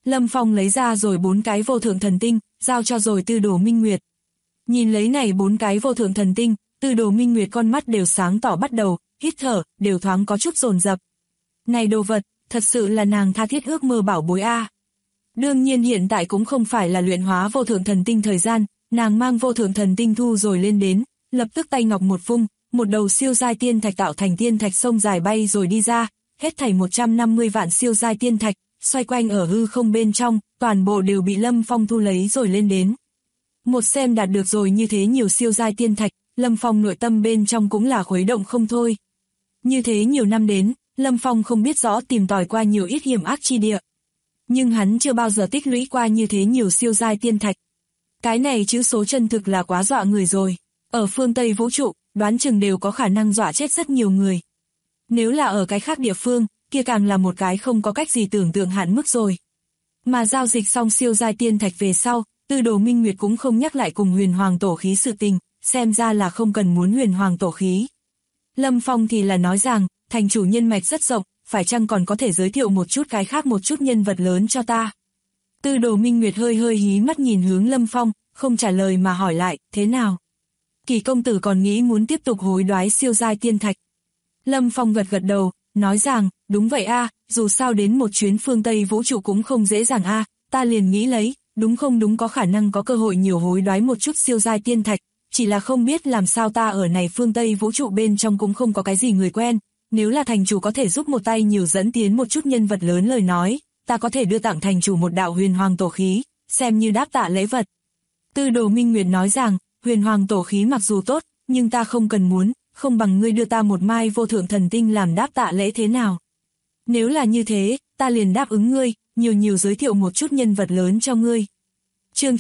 Lâm Phong lấy ra rồi 4 cái vô thượng thần tinh, giao cho rồi Tư Đồ Minh Nguyệt. Nhìn lấy này 4 cái vô thượng thần tinh, Tư Đồ Minh Nguyệt con mắt đều sáng tỏ bắt đầu, hít thở, đều thoáng có chút dồn dập. Này đồ vật, thật sự là nàng tha thiết ước mơ bảo bối a. Đương nhiên hiện tại cũng không phải là luyện hóa vô thượng thần tinh thời gian, nàng mang vô thượng thần tinh thu rồi lên đến, lập tức tay ngọc một vung, một đầu siêu giai tiên thạch tạo thành tiên thạch sông dài bay rồi đi ra, hết thảy 150 vạn siêu giai tiên thạch, xoay quanh ở hư không bên trong, toàn bộ đều bị Lâm Phong thu lấy rồi lên đến. Một xem đạt được rồi như thế nhiều siêu giai tiên thạch, Lâm Phong nội tâm bên trong cũng là khuấy động không thôi. Như thế nhiều năm đến, Lâm Phong không biết rõ tìm tòi qua nhiều ít hiểm ác chi địa. Nhưng hắn chưa bao giờ tích lũy qua như thế nhiều siêu giai tiên thạch. Cái này chữ số chân thực là quá dọa người rồi. Ở phương Tây vũ trụ, đoán chừng đều có khả năng dọa chết rất nhiều người. Nếu là ở cái khác địa phương, kia càng là một cái không có cách gì tưởng tượng hạn mức rồi. Mà giao dịch xong siêu giai tiên thạch về sau, Tư Đồ Minh Nguyệt cũng không nhắc lại cùng huyền hoàng tổ khí sự tình, xem ra là không cần muốn huyền hoàng tổ khí. Lâm Phong thì là nói rằng, thành chủ nhân mạch rất rộng, phải chăng còn có thể giới thiệu một chút cái khác một chút nhân vật lớn cho ta. Tư Đồ Minh Nguyệt hơi hơi hí mắt nhìn hướng Lâm Phong, không trả lời mà hỏi lại, thế nào? Kỳ công tử còn nghĩ muốn tiếp tục hối đoái siêu giai tiên thạch. Lâm Phong gật gật đầu, nói rằng, đúng vậy a, dù sao đến một chuyến phương Tây vũ trụ cũng không dễ dàng a, ta liền nghĩ lấy, đúng không đúng có khả năng có cơ hội nhiều hối đoái một chút siêu giai tiên thạch, chỉ là không biết làm sao ta ở này phương Tây vũ trụ bên trong cũng không có cái gì người quen, nếu là thành chủ có thể giúp một tay nhiều dẫn tiến một chút nhân vật lớn lời nói, ta có thể đưa tặng thành chủ một đạo huyền hoàng tổ khí, xem như đáp tạ lễ vật. Tư Đồ Minh Nguyệt nói rằng, huyền hoàng tổ khí mặc dù tốt, nhưng ta không cần muốn, không bằng ngươi đưa ta một mai vô thượng thần tinh làm đáp tạ lễ thế nào. Nếu là như thế, ta liền đáp ứng ngươi, nhiều giới thiệu một chút nhân vật lớn cho ngươi. Chương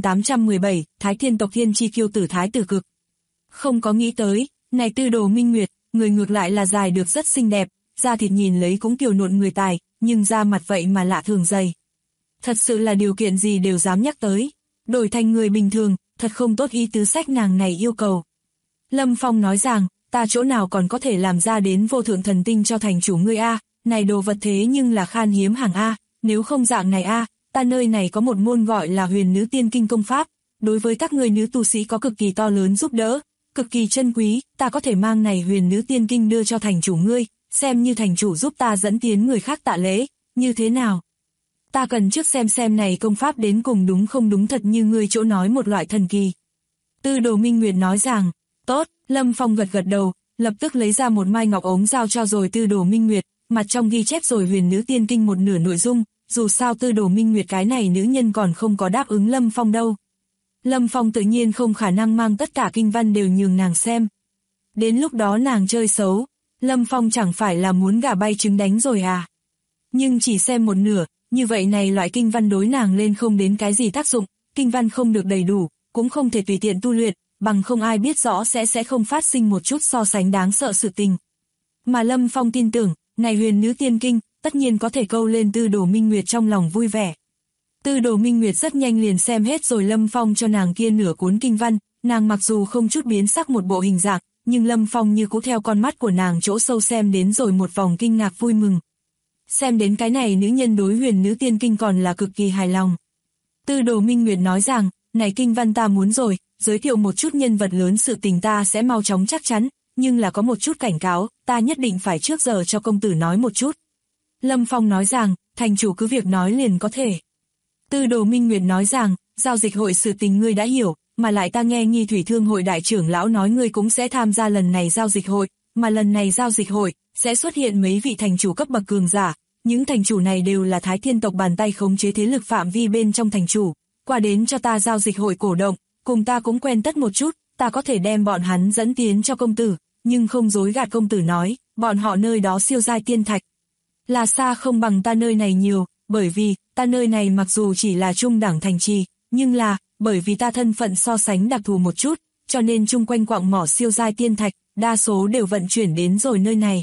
9817, Thái Thiên tộc Thiên Chi Kiêu tử Thái Tử Cực. Không có nghĩ tới, này Tư Đồ Minh Nguyệt, người ngược lại là dài được rất xinh đẹp, da thịt nhìn lấy cũng kiều nộn người tài, nhưng da mặt vậy mà lạ thường dày. Thật sự là điều kiện gì đều dám nhắc tới, đổi thành người bình thường, thật không tốt ý tứ sách nàng này yêu cầu. Lâm Phong nói rằng, ta chỗ nào còn có thể làm ra đến vô thượng thần tinh cho thành chủ ngươi a, này đồ vật thế nhưng là khan hiếm hàng a, nếu không dạng này a, ta nơi này có một môn gọi là Huyền Nữ Tiên Kinh công pháp, đối với các ngươi nữ tu sĩ có cực kỳ to lớn giúp đỡ, cực kỳ chân quý, ta có thể mang này Huyền Nữ Tiên Kinh đưa cho thành chủ ngươi, xem như thành chủ giúp ta dẫn tiến người khác tạ lễ, như thế nào? Ta cần trước xem này công pháp đến cùng đúng không đúng thật như ngươi chỗ nói một loại thần kỳ. Tư Đồ Minh Nguyệt nói rằng, tốt, Lâm Phong gật gật đầu, lập tức lấy ra một mai ngọc ống giao cho rồi Tư Đồ Minh Nguyệt, mặt trong ghi chép rồi Huyền Nữ Tiên Kinh một nửa nội dung, dù sao Tư Đồ Minh Nguyệt cái này nữ nhân còn không có đáp ứng Lâm Phong đâu. Lâm Phong tự nhiên không khả năng mang tất cả kinh văn đều nhường nàng xem. Đến lúc đó nàng chơi xấu, Lâm Phong chẳng phải là muốn gà bay trứng đánh rồi à. Nhưng chỉ xem một nửa, như vậy này loại kinh văn đối nàng lên không đến cái gì tác dụng, kinh văn không được đầy đủ, cũng không thể tùy tiện tu luyện, bằng không ai biết rõ sẽ không phát sinh một chút so sánh đáng sợ sự tình. Mà Lâm Phong tin tưởng, này Huyền Nữ Tiên Kinh, tất nhiên có thể câu lên Tư Đồ Minh Nguyệt trong lòng vui vẻ. Tư Đồ Minh Nguyệt rất nhanh liền xem hết rồi Lâm Phong cho nàng kia nửa cuốn kinh văn, nàng mặc dù không chút biến sắc một bộ hình dạng, nhưng Lâm Phong như cũ theo con mắt của nàng chỗ sâu xem đến rồi một vòng kinh ngạc vui mừng. Xem đến cái này nữ nhân đối Huyền Nữ Tiên Kinh còn là cực kỳ hài lòng. Tư Đồ Minh Nguyệt nói rằng, này kinh văn ta muốn rồi, giới thiệu một chút nhân vật lớn sự tình ta sẽ mau chóng chắc chắn, nhưng là có một chút cảnh cáo, ta nhất định phải trước giờ cho công tử nói một chút. Lâm Phong nói rằng, thành chủ cứ việc nói liền có thể. Tư Đồ Minh Nguyệt nói rằng, giao dịch hội sự tình ngươi đã hiểu, mà lại ta nghe Nghi Thủy Thương hội đại trưởng lão nói ngươi cũng sẽ tham gia lần này giao dịch hội, mà lần này giao dịch hội sẽ xuất hiện mấy vị thành chủ cấp bậc cường giả, những thành chủ này đều là Thái Thiên tộc bàn tay khống chế thế lực phạm vi bên trong thành chủ, qua đến cho ta giao dịch hội cổ động, cùng ta cũng quen tất một chút, ta có thể đem bọn hắn dẫn tiến cho công tử, nhưng không dối gạt công tử nói, bọn họ nơi đó siêu giai tiên thạch là xa không bằng ta nơi này nhiều, bởi vì ta nơi này mặc dù chỉ là trung đẳng thành trì, nhưng là bởi vì ta thân phận so sánh đặc thù một chút, cho nên chung quanh quặng mỏ siêu giai tiên thạch, đa số đều vận chuyển đến rồi nơi này.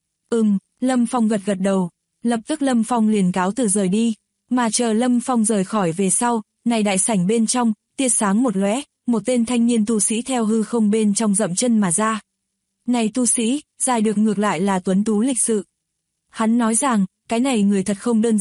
Lâm Phong gật gật đầu, lập tức Lâm Phong liền cáo từ rời đi, mà chờ Lâm Phong rời khỏi về sau, này đại sảnh bên trong, tia sáng một lóe, một tên thanh niên tu sĩ theo hư không bên trong dậm chân mà ra. Này tu sĩ, dài được ngược lại là tuấn tú lịch sự. Hắn nói rằng, cái này người thật không đơn giản,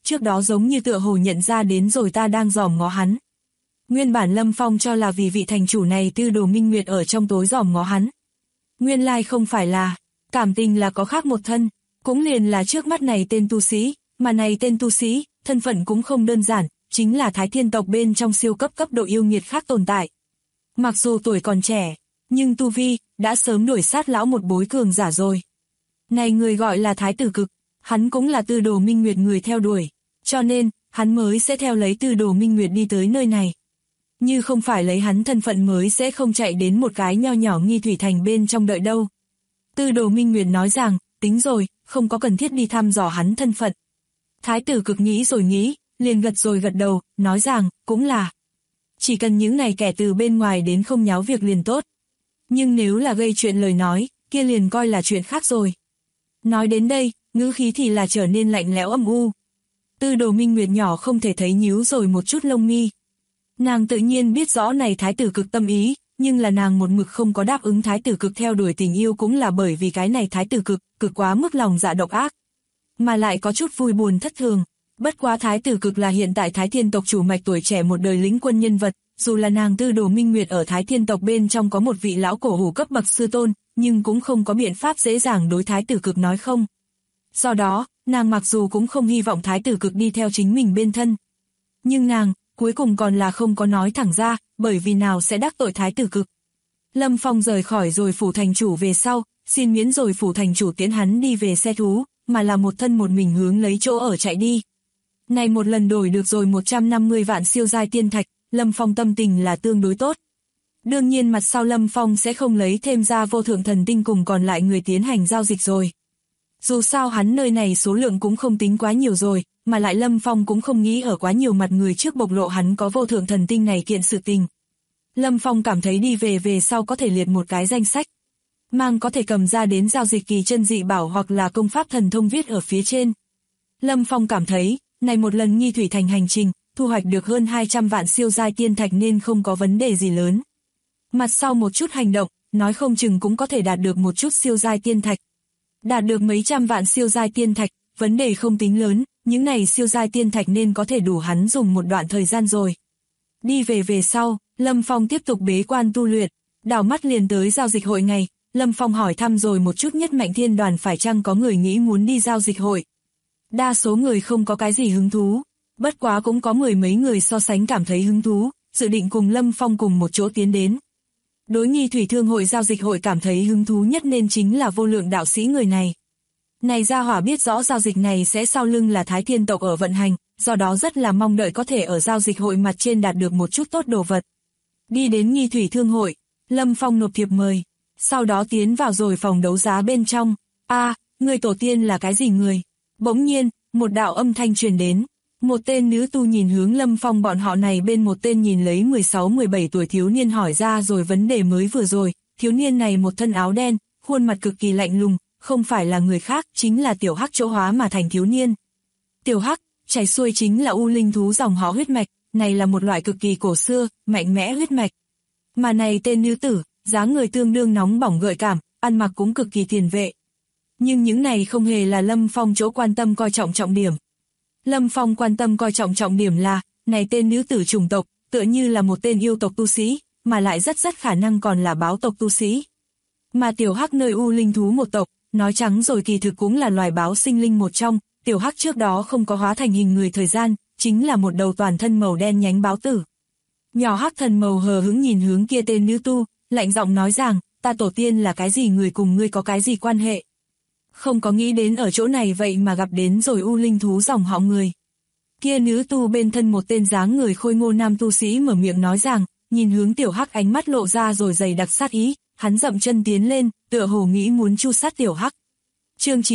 trước đó giống như tựa hồ nhận ra đến rồi ta đang dòm ngó hắn. Nguyên bản Lâm Phong cho là vì vị thành chủ này Tư Đồ Minh Nguyệt ở trong tối dòm ngó hắn. Nguyên lai không phải là, cảm tình là có khác một thân, cũng liền là trước mắt này tên tu sĩ, mà này tên tu sĩ, thân phận cũng không đơn giản, chính là Thái Thiên tộc bên trong siêu cấp cấp độ yêu nghiệt khác tồn tại. Mặc dù tuổi còn trẻ, nhưng tu vi đã sớm đuổi sát lão một bối cường giả rồi. Này người gọi là Thái Tử Cực, hắn cũng là Tư Đồ Minh Nguyệt người theo đuổi, cho nên hắn mới sẽ theo lấy Tư Đồ Minh Nguyệt đi tới nơi này. Như không phải lấy hắn thân phận mới sẽ không chạy đến một cái nho nhỏ Nghi Thủy Thành bên trong đợi đâu. Tư Đồ Minh Nguyệt nói rằng, tính rồi, không có cần thiết đi thăm dò hắn thân phận. Thái Tử Cực nghĩ rồi nghĩ, liền gật rồi gật đầu, nói rằng, cũng là. Chỉ cần những này kẻ từ bên ngoài đến không nháo việc liền tốt. Nhưng nếu là gây chuyện lời nói, kia liền coi là chuyện khác rồi. Nói đến đây, ngữ khí thì là trở nên lạnh lẽo âm u. Tư Đồ Minh Nguyệt nhỏ không thể thấy nhíu rồi một chút lông mi. Nàng tự nhiên biết rõ này Thái Tử Cực tâm ý, nhưng là nàng một mực không có đáp ứng Thái Tử Cực theo đuổi tình yêu cũng là bởi vì cái này Thái Tử Cực quá mức lòng dạ độc ác. Mà lại có chút vui buồn thất thường. Bất quá Thái Tử Cực là hiện tại Thái Thiên tộc chủ mạch tuổi trẻ một đời lĩnh quân nhân vật, dù là nàng Tư Đồ Minh Nguyệt ở Thái Thiên tộc bên trong có một vị lão cổ hủ cấp bậc sư tôn, nhưng cũng không có biện pháp dễ dàng đối Thái Tử Cực nói không. Do đó, nàng mặc dù cũng không hy vọng Thái Tử Cực đi theo chính mình bên thân. Nhưng nàng, cuối cùng còn là không có nói thẳng ra, bởi vì nào sẽ đắc tội Thái Tử Cực. Lâm Phong rời khỏi rồi phủ thành chủ về sau, xin miễn rồi phủ thành chủ tiễn hắn đi về xe thú, mà là một thân một mình hướng lấy chỗ ở chạy đi. Này một lần đổi được rồi 150 vạn siêu giai tiên thạch, Lâm Phong tâm tình là tương đối tốt. Đương nhiên mặt sau Lâm Phong sẽ không lấy thêm ra vô thượng thần tinh cùng còn lại người tiến hành giao dịch rồi. Dù sao hắn nơi này số lượng cũng không tính quá nhiều rồi, mà lại Lâm Phong cũng không nghĩ ở quá nhiều mặt người trước bộc lộ hắn có vô thượng thần tinh này kiện sự tình. Lâm Phong cảm thấy đi về sau có thể liệt một cái danh sách. Mang có thể cầm ra đến giao dịch kỳ chân dị bảo hoặc là công pháp thần thông viết ở phía trên. Lâm Phong cảm thấy, này một lần Nghi Thủy Thành hành trình, thu hoạch được hơn 200 vạn siêu giai tiên thạch nên không có vấn đề gì lớn. Mặt sau một chút hành động, nói không chừng cũng có thể đạt được một chút siêu giai tiên thạch. Đạt được mấy trăm vạn siêu giai tiên thạch, vấn đề không tính lớn, những này siêu giai tiên thạch nên có thể đủ hắn dùng một đoạn thời gian rồi. Đi về sau, Lâm Phong tiếp tục bế quan tu luyện, đảo mắt liền tới giao dịch hội ngày, Lâm Phong hỏi thăm rồi một chút Nhất Mạnh Thiên Đoàn phải chăng có người nghĩ muốn đi giao dịch hội. Đa số người không có cái gì hứng thú, bất quá cũng có mười mấy người so sánh cảm thấy hứng thú, dự định cùng Lâm Phong cùng một chỗ tiến đến. Đối Nghi Thủy Thương hội giao dịch hội cảm thấy hứng thú nhất nên chính là Vô Lượng đạo sĩ người này. Này gia hỏa biết rõ giao dịch này sẽ sau lưng là Thái Thiên tộc ở vận hành, do đó rất là mong đợi có thể ở giao dịch hội mặt trên đạt được một chút tốt đồ vật. Đi đến Nghi Thủy Thương hội, Lâm Phong nộp thiệp mời, sau đó tiến vào rồi phòng đấu giá bên trong. Người tổ tiên là cái gì người? Bỗng nhiên, một đạo âm thanh truyền đến. Một tên nữ tu nhìn hướng Lâm Phong bọn họ này bên một tên nhìn lấy 16-17 tuổi thiếu niên hỏi ra rồi vấn đề mới vừa rồi. Thiếu niên này một thân áo đen, khuôn mặt cực kỳ lạnh lùng, không phải là người khác, chính là Tiểu Hắc chỗ hóa mà thành thiếu niên. Tiểu Hắc, chảy xuôi chính là u linh thú dòng họ huyết mạch, này là một loại cực kỳ cổ xưa, mạnh mẽ huyết mạch. Mà này tên nữ tử, dáng người tương đương nóng bỏng gợi cảm, ăn mặc cũng cực kỳ tiền vệ. Nhưng những này không hề là Lâm Phong chỗ quan tâm coi trọng trọng điểm. Lâm Phong quan tâm coi trọng trọng điểm là, này tên nữ tử chủng tộc, tựa như là một tên yêu tộc tu sĩ, mà lại rất khả năng còn là báo tộc tu sĩ. Mà Tiểu Hắc nơi u linh thú một tộc, nói trắng rồi kỳ thực cũng là loài báo sinh linh một trong, Tiểu Hắc trước đó không có hóa thành hình người thời gian, chính là một đầu toàn thân màu đen nhánh báo tử. Nhỏ Hắc thần màu hờ hững nhìn hướng kia tên nữ tu, lạnh giọng nói rằng, ta tổ tiên là cái gì người cùng ngươi có cái gì quan hệ. Không có nghĩ đến ở chỗ này vậy mà gặp đến rồi u linh thú dòng họ người. Kia nữ tu bên thân một tên dáng người khôi ngô nam tu sĩ mở miệng nói rằng, nhìn hướng Tiểu Hắc ánh mắt lộ ra rồi dày đặc sát ý, hắn dậm chân tiến lên, tựa hồ nghĩ muốn chu sát Tiểu Hắc. Chương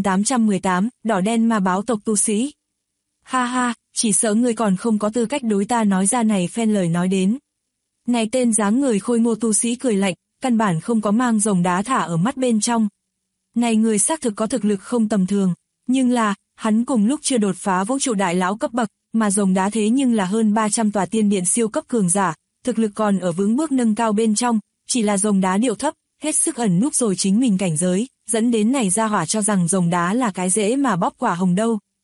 9818, đỏ đen ma báo tộc tu sĩ. Ha, chỉ sợ ngươi còn không có tư cách đối ta nói ra này phen lời nói đến. Này tên dáng người khôi ngô tu sĩ cười lạnh, căn bản không có mang rồng đá thả ở mắt bên trong. Này người xác thực có thực lực không tầm thường, nhưng là, hắn cùng lúc chưa đột phá vũ trụ đại lão cấp bậc, mà rồng đá thế nhưng là hơn 300 tòa tiên điện siêu cấp cường giả, thực lực còn ở vững bước nâng cao bên trong, chỉ là rồng đá điệu thấp, hết sức ẩn núp rồi chính mình cảnh giới, dẫn đến này gia hỏa cho rằng rồng đá là cái dễ mà bóp quả hồng đâu.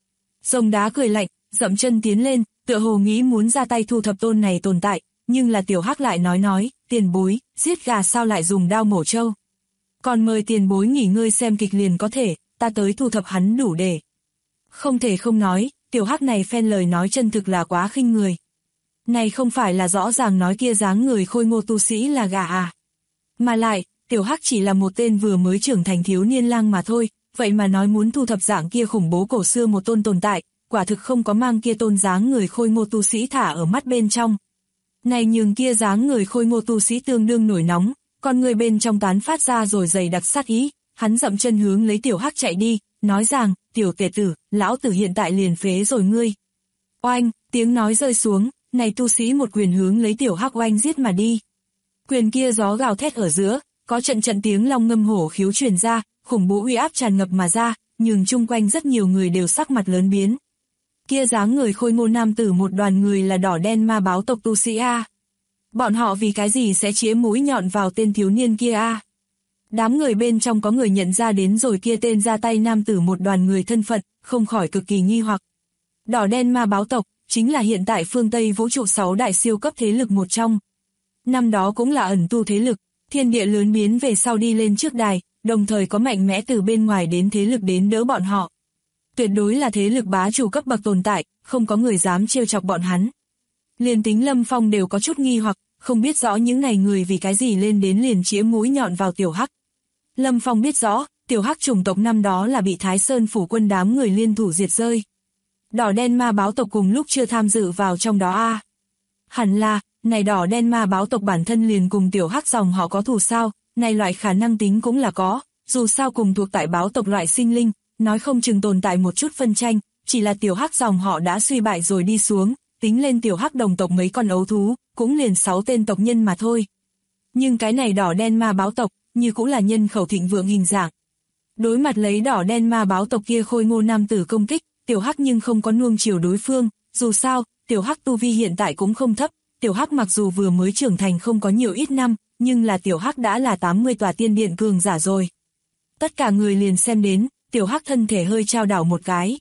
Rồng đá cười lạnh, dậm chân tiến lên, tựa hồ nghĩ muốn ra tay thu thập tôn này tồn tại, nhưng là Tiểu Hắc lại nói, tiền bối, giết gà sao lại dùng đao mổ trâu. Còn mời tiền bối nghỉ ngơi xem kịch liền có thể, ta tới thu thập hắn đủ để. Không thể không nói, Tiểu Hắc này phen lời nói chân thực là quá khinh người. Này không phải là rõ ràng nói kia dáng người khôi ngô tu sĩ là gà à. Mà lại, Tiểu Hắc chỉ là một tên vừa mới trưởng thành thiếu niên lang mà thôi, vậy mà nói muốn thu thập dạng kia khủng bố cổ xưa một tôn tồn tại, quả thực không có mang kia tôn dáng người khôi ngô tu sĩ thả ở mắt bên trong. Này nhường kia dáng người khôi ngô tu sĩ tương đương nổi nóng, con người bên trong tán phát ra rồi dày đặc sát ý, hắn dậm chân hướng lấy Tiểu Hắc chạy đi, nói rằng, tiểu tể tử, lão tử hiện tại liền phế rồi ngươi. Oanh, tiếng nói rơi xuống, này tu sĩ một quyền hướng lấy Tiểu Hắc oanh giết mà đi. Quyền kia gió gào thét ở giữa, có trận tiếng long ngâm hổ khiếu truyền ra, khủng bố uy áp tràn ngập mà ra, nhường chung quanh rất nhiều người đều sắc mặt lớn biến. Kia dáng người khôi ngô nam tử một đoàn người là đỏ đen ma báo tộc tu sĩ A. Bọn họ vì cái gì sẽ chĩa mũi nhọn vào tên thiếu niên kia A? Đám người bên trong có người nhận ra đến rồi kia tên ra tay nam tử một đoàn người thân phận, không khỏi cực kỳ nghi hoặc. Đỏ đen ma báo tộc, chính là hiện tại phương Tây vũ trụ 6 đại siêu cấp thế lực một trong. Năm đó cũng là ẩn tu thế lực, thiên địa lớn biến về sau đi lên trước đài, đồng thời có mạnh mẽ từ bên ngoài đến thế lực đến đỡ bọn họ. Tuyệt đối là thế lực bá chủ cấp bậc tồn tại, không có người dám trêu chọc bọn hắn. Liền tính Lâm Phong đều có chút nghi hoặc, không biết rõ những này người vì cái gì lên đến liền chĩa mũi nhọn vào Tiểu Hắc. Lâm Phong biết rõ, Tiểu Hắc chủng tộc năm đó là bị Thái Sơn phủ quân đám người liên thủ diệt rơi. Đỏ đen ma báo tộc cùng lúc chưa tham dự vào trong đó a. Hẳn là, này đỏ đen ma báo tộc bản thân liền cùng Tiểu Hắc dòng họ có thù sao, này loại khả năng tính cũng là có, dù sao cùng thuộc tại báo tộc loại sinh linh, nói không chừng tồn tại một chút phân tranh, chỉ là Tiểu Hắc dòng họ đã suy bại rồi đi xuống, tính lên Tiểu Hắc đồng tộc mấy con ấu thú, cũng liền 6 tên tộc nhân mà thôi. Nhưng cái này đỏ đen ma báo tộc, như cũng là nhân khẩu thịnh vượng hình dạng. Đối mặt lấy đỏ đen ma báo tộc kia khôi ngô nam tử công kích, Tiểu Hắc nhưng không có nuông chiều đối phương, dù sao, Tiểu Hắc tu vi hiện tại cũng không thấp, Tiểu Hắc mặc dù vừa mới trưởng thành không có nhiều ít năm, nhưng là Tiểu Hắc đã là 80 tòa tiên điện cường giả rồi. Tất cả người liền xem đến, Tiểu Hắc thân thể hơi trao đảo một cái.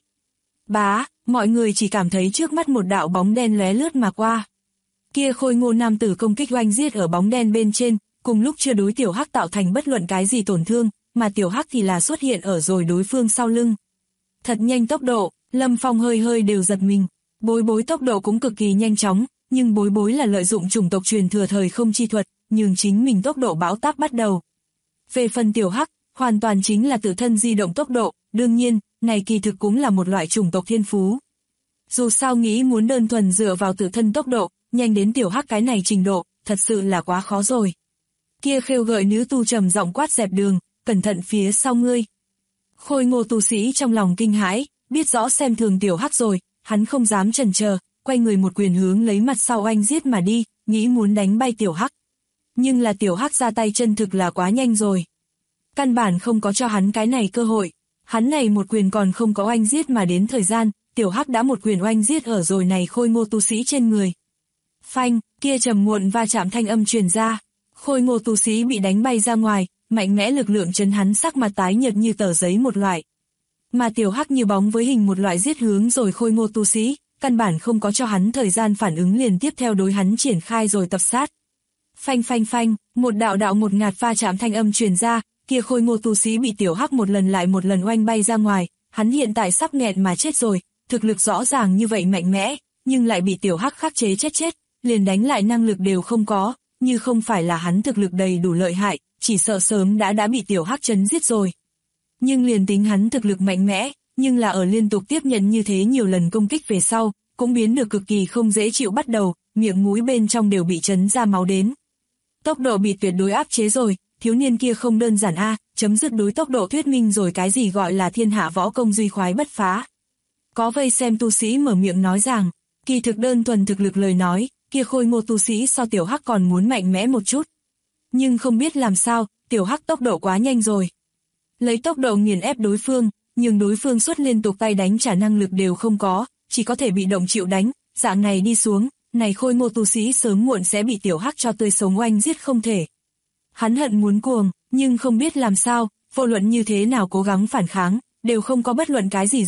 Bá, mọi người chỉ cảm thấy trước mắt một đạo bóng đen lóe lướt mà qua. Kia khôi ngô nam tử công kích oanh giết ở bóng đen bên trên, cùng lúc chưa đối Tiểu Hắc tạo thành bất luận cái gì tổn thương, mà Tiểu Hắc thì là xuất hiện ở rồi đối phương sau lưng. Thật nhanh tốc độ, Lâm Phong hơi đều giật mình, Bối tốc độ cũng cực kỳ nhanh chóng, nhưng Bối là lợi dụng chủng tộc truyền thừa thời không chi thuật, nhường chính mình tốc độ bão táp bắt đầu. Về phần Tiểu Hắc, hoàn toàn chính là tự thân di động tốc độ, đương nhiên, này kỳ thực cũng là một loại chủng tộc thiên phú. Dù sao nghĩ muốn đơn thuần dựa vào tự thân tốc độ, nhanh đến Tiểu Hắc cái này trình độ, thật sự là quá khó rồi. Kia khêu gợi nữ tu trầm giọng quát dẹp đường, cẩn thận phía sau ngươi. Khôi ngô tu sĩ trong lòng kinh hãi, biết rõ xem thường Tiểu Hắc rồi, hắn không dám chần chờ, quay người một quyền hướng lấy mặt sau oanh giết mà đi, nghĩ muốn đánh bay Tiểu Hắc. Nhưng là Tiểu Hắc ra tay chân thực là quá nhanh rồi. Căn bản không có cho hắn cái này cơ hội, hắn này một quyền còn không có oanh giết mà đến thời gian, Tiểu Hắc đã một quyền oanh giết ở rồi này khôi ngô tu sĩ trên người. Phanh, kia trầm muộn va chạm thanh âm truyền ra, khôi ngô tu sĩ bị đánh bay ra ngoài, mạnh mẽ lực lượng chấn hắn sắc mặt tái nhợt như tờ giấy một loại. Mà Tiểu Hắc như bóng với hình một loại giết hướng rồi khôi ngô tu sĩ, căn bản không có cho hắn thời gian phản ứng liền tiếp theo đối hắn triển khai rồi tập sát. Phanh phanh phanh, một đạo một ngạt va chạm thanh âm truyền ra, kia khôi ngô tu sĩ bị Tiểu Hắc một lần lại một lần oanh bay ra ngoài, hắn hiện tại sắp nghẹt mà chết rồi, thực lực rõ ràng như vậy mạnh mẽ, nhưng lại bị Tiểu Hắc khắc chế chết, liền đánh lại năng lực đều không có, như không phải là hắn thực lực đầy đủ lợi hại, chỉ sợ sớm đã bị Tiểu Hắc chấn giết rồi. Nhưng liền tính hắn thực lực mạnh mẽ, nhưng là ở liên tục tiếp nhận như thế nhiều lần công kích về sau, cũng biến được cực kỳ không dễ chịu bắt đầu, miệng mũi bên trong đều bị chấn ra máu đến. Tốc độ bị tuyệt đối áp chế rồi, thiếu niên kia không đơn giản chấm dứt đối tốc độ thuyết minh rồi cái gì gọi là thiên hạ võ công duy khoái bất phá. Có vây xem tu sĩ mở miệng nói rằng, kỳ thực đơn thuần thực lực lời nói, kia khôi ngô tu sĩ so Tiểu Hắc còn muốn mạnh mẽ một chút. Nhưng không biết làm sao, Tiểu Hắc tốc độ quá nhanh rồi. Lấy tốc độ nghiền ép đối phương, nhưng đối phương suốt liên tục tay đánh trả năng lực đều không có, chỉ có thể bị động chịu đánh, dạng này đi xuống, này khôi ngô tu sĩ sớm muộn sẽ bị Tiểu Hắc cho tươi sống oanh giết không thể. Hắn hận muốn cuồng, nhưng không biết làm sao, vô luận như thế nào cố gắng phản kháng, đều không có bất luận cái gì dùng,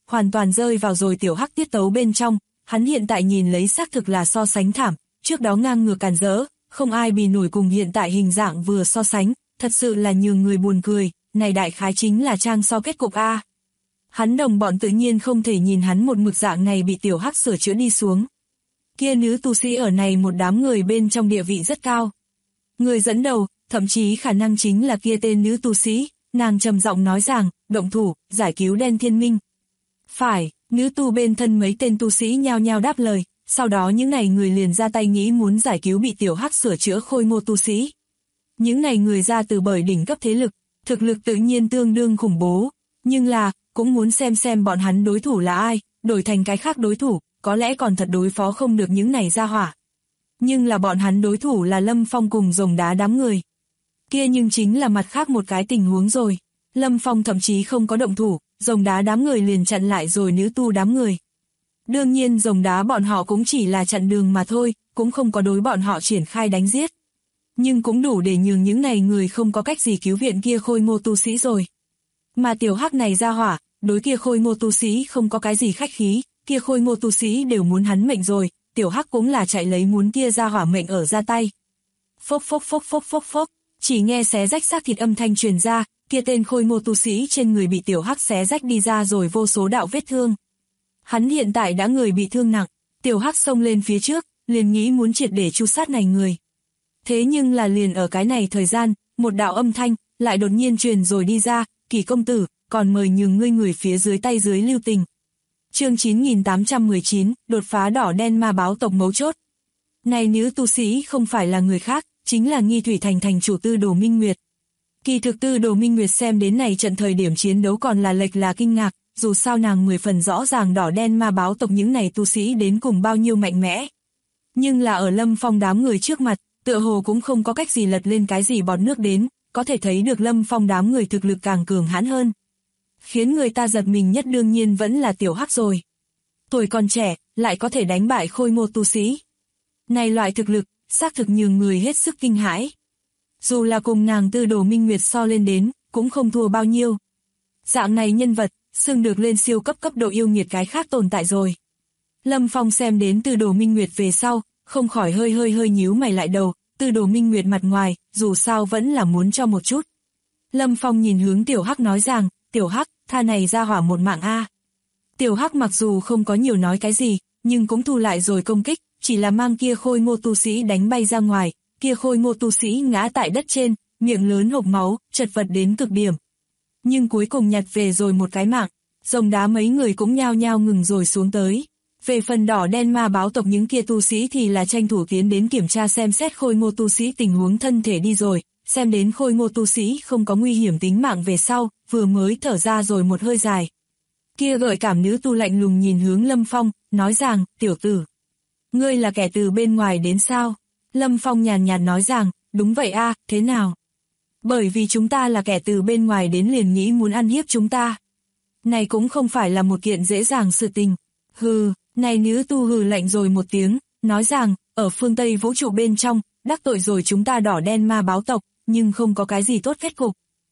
hoàn toàn rơi vào rồi tiểu hắc tiết tấu bên trong, hắn hiện tại nhìn lấy xác thực là so sánh thảm, trước đó ngang ngược càn rỡ, không ai bì nổi cùng hiện tại hình dạng vừa so sánh, thật sự là nhường người buồn cười, này đại khái chính là trang so kết cục A. Hắn đồng bọn tự nhiên không thể nhìn hắn một mực dạng này bị tiểu hắc sửa chữa đi xuống. Kia nữ tu sĩ ở này một đám người bên trong địa vị rất cao. Người dẫn đầu, thậm chí khả năng chính là kia tên nữ tu sĩ, nàng trầm giọng nói rằng, động thủ, giải cứu đen thiên minh. Phải, nữ tu bên thân mấy tên tu sĩ nhao nhao đáp lời, sau đó những này người liền ra tay nghĩ muốn giải cứu bị tiểu hắc sửa chữa khôi ngô tu sĩ. Những này người ra từ bởi đỉnh cấp thế lực, thực lực tự nhiên tương đương khủng bố, nhưng là, cũng muốn xem bọn hắn đối thủ là ai, đổi thành cái khác đối thủ, có lẽ còn thật đối phó không được những này ra hỏa. Nhưng là bọn hắn đối thủ là Lâm Phong cùng Rồng Đá đám người. Kia nhưng chính là mặt khác một cái tình huống rồi. Lâm Phong thậm chí không có động thủ, Rồng Đá đám người liền chặn lại rồi nữ tu đám người. Đương nhiên Rồng Đá bọn họ cũng chỉ là chặn đường mà thôi, cũng không có đối bọn họ triển khai đánh giết. Nhưng cũng đủ để nhường những này người không có cách gì cứu viện kia khôi ngô tu sĩ rồi. Mà tiểu hắc này ra hỏa, đối kia khôi ngô tu sĩ không có cái gì khách khí, kia khôi ngô tu sĩ đều muốn hắn mệnh rồi, tiểu hắc cũng là chạy lấy muốn kia ra hỏa mệnh ở ra tay. Phốc phốc phốc phốc phốc phốc, chỉ nghe xé rách xác thịt âm thanh truyền ra, kia tên khôi ngô tu sĩ trên người bị tiểu hắc xé rách đi ra rồi vô số đạo vết thương. Hắn hiện tại đã người bị thương nặng, tiểu hắc xông lên phía trước, liền nghĩ muốn triệt để tru sát này người. Thế nhưng là liền ở cái này thời gian, một đạo âm thanh lại đột nhiên truyền rồi đi ra, Kỳ công tử, còn mời nhường ngươi người phía dưới tay dưới lưu tình. Chương 9819, đột phá đỏ đen ma báo tộc mấu chốt. Này nữ tu sĩ không phải là người khác, chính là Nghi Thủy Thành thành chủ Tư Đồ Minh Nguyệt. Kỳ thực Tư Đồ Minh Nguyệt xem đến này trận thời điểm chiến đấu còn là lệch là kinh ngạc, dù sao nàng 10 phần rõ ràng đỏ đen ma báo tộc những này tu sĩ đến cùng bao nhiêu mạnh mẽ. Nhưng là ở Lâm Phong đám người trước mặt, tựa hồ cũng không có cách gì lật lên cái gì bọt nước đến, có thể thấy được Lâm Phong đám người thực lực càng cường hãn hơn. Khiến người ta giật mình nhất đương nhiên vẫn là tiểu hắc rồi. Tuổi còn trẻ, lại có thể đánh bại khôi ngô tu sĩ. Này loại thực lực, xác thực nhường người hết sức kinh hãi. Dù là cùng nàng Tư Đồ Minh Nguyệt so lên đến, cũng không thua bao nhiêu. Dạng này nhân vật, xưng được lên siêu cấp cấp độ yêu nghiệt cái khác tồn tại rồi. Lâm Phong xem đến Tư Đồ Minh Nguyệt về sau, không khỏi hơi nhíu mày lại đầu, Tư Đồ Minh Nguyệt mặt ngoài, dù sao vẫn là muốn cho một chút. Lâm Phong nhìn hướng tiểu hắc nói rằng, tiểu hắc, tha này ra hỏa một mạng a. Tiểu hắc mặc dù không có nhiều nói cái gì, nhưng cũng thu lại rồi công kích, chỉ là mang kia khôi ngô tu sĩ đánh bay ra ngoài, kia khôi ngô tu sĩ ngã tại đất trên, miệng lớn hộc máu, chật vật đến cực điểm. Nhưng cuối cùng nhặt về rồi một cái mạng, Rồng Đá mấy người cũng nhao nhao ngừng rồi xuống tới. Về phần đỏ đen ma báo tộc những kia tu sĩ thì là tranh thủ tiến đến kiểm tra xem xét khôi ngô tu sĩ tình huống thân thể đi rồi, xem đến khôi ngô tu sĩ không có nguy hiểm tính mạng về sau, vừa mới thở ra rồi một hơi dài. Kia gợi cảm nữ tu lạnh lùng nhìn hướng Lâm Phong, nói rằng, tiểu tử, ngươi là kẻ từ bên ngoài đến sao? Lâm Phong nhàn nhạt nói rằng, đúng vậy a, thế nào? Bởi vì chúng ta là kẻ từ bên ngoài đến liền nghĩ muốn ăn hiếp chúng ta. Này cũng không phải là một kiện dễ dàng sự tình. Hừ, này nữ tu hừ lạnh rồi một tiếng, nói rằng, ở phương Tây vũ trụ bên trong, đắc tội rồi chúng ta đỏ đen ma báo tộc, nhưng không có cái gì tốt kết cục.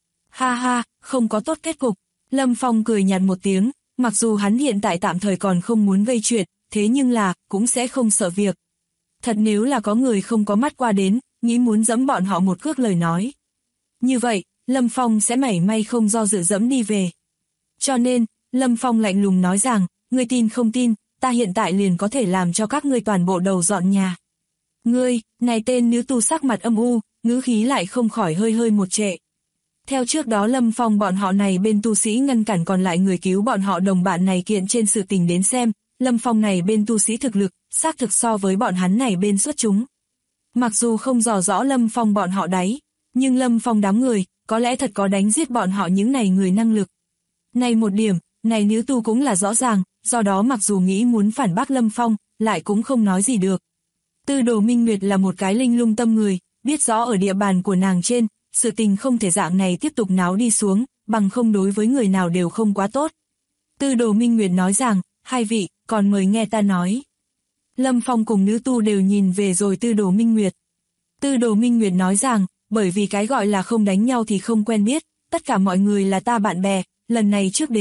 Ha ha, không có tốt kết cục. Lâm Phong cười nhạt một tiếng, mặc dù hắn hiện tại tạm thời còn không muốn gây chuyện, thế nhưng là, cũng sẽ không sợ việc. Thật nếu là có người không có mắt qua đến, nghĩ muốn dẫm bọn họ một cước lời nói. Như vậy, Lâm Phong sẽ mảy may không do dự dẫm đi về. Cho nên, Lâm Phong lạnh lùng nói rằng, ngươi tin không tin, ta hiện tại liền có thể làm cho các ngươi toàn bộ đầu dọn nhà. Ngươi, này tên nữ tu sắc mặt âm u, ngữ khí lại không khỏi hơi một trệ. Theo trước đó Lâm Phong bọn họ này bên tu sĩ ngăn cản còn lại người cứu bọn họ đồng bạn này kiện trên sự tình đến xem, Lâm Phong này bên tu sĩ thực lực, xác thực so với bọn hắn này bên xuất chúng. Mặc dù không dò rõ Lâm Phong bọn họ đáy, nhưng Lâm Phong đám người, có lẽ thật có đánh giết bọn họ những này người năng lực. Này một điểm, này nữ tu cũng là rõ ràng, do đó mặc dù nghĩ muốn phản bác Lâm Phong, lại cũng không nói gì được. Tư Đồ Minh Nguyệt là một cái linh lung tâm người, biết rõ ở địa bàn của nàng trên, sự tình không thể dạng này tiếp tục náo đi xuống, bằng không đối với người nào đều không quá tốt. Tư Đồ Minh Nguyệt nói rằng, hai vị, còn mời nghe ta nói. Lâm Phong cùng nữ tu đều nhìn về rồi Tư Đồ Minh Nguyệt. Tư Đồ Minh Nguyệt nói rằng, bởi vì cái gọi là không đánh nhau thì không quen biết, tất cả mọi người là ta bạn bè, lần này trước đến,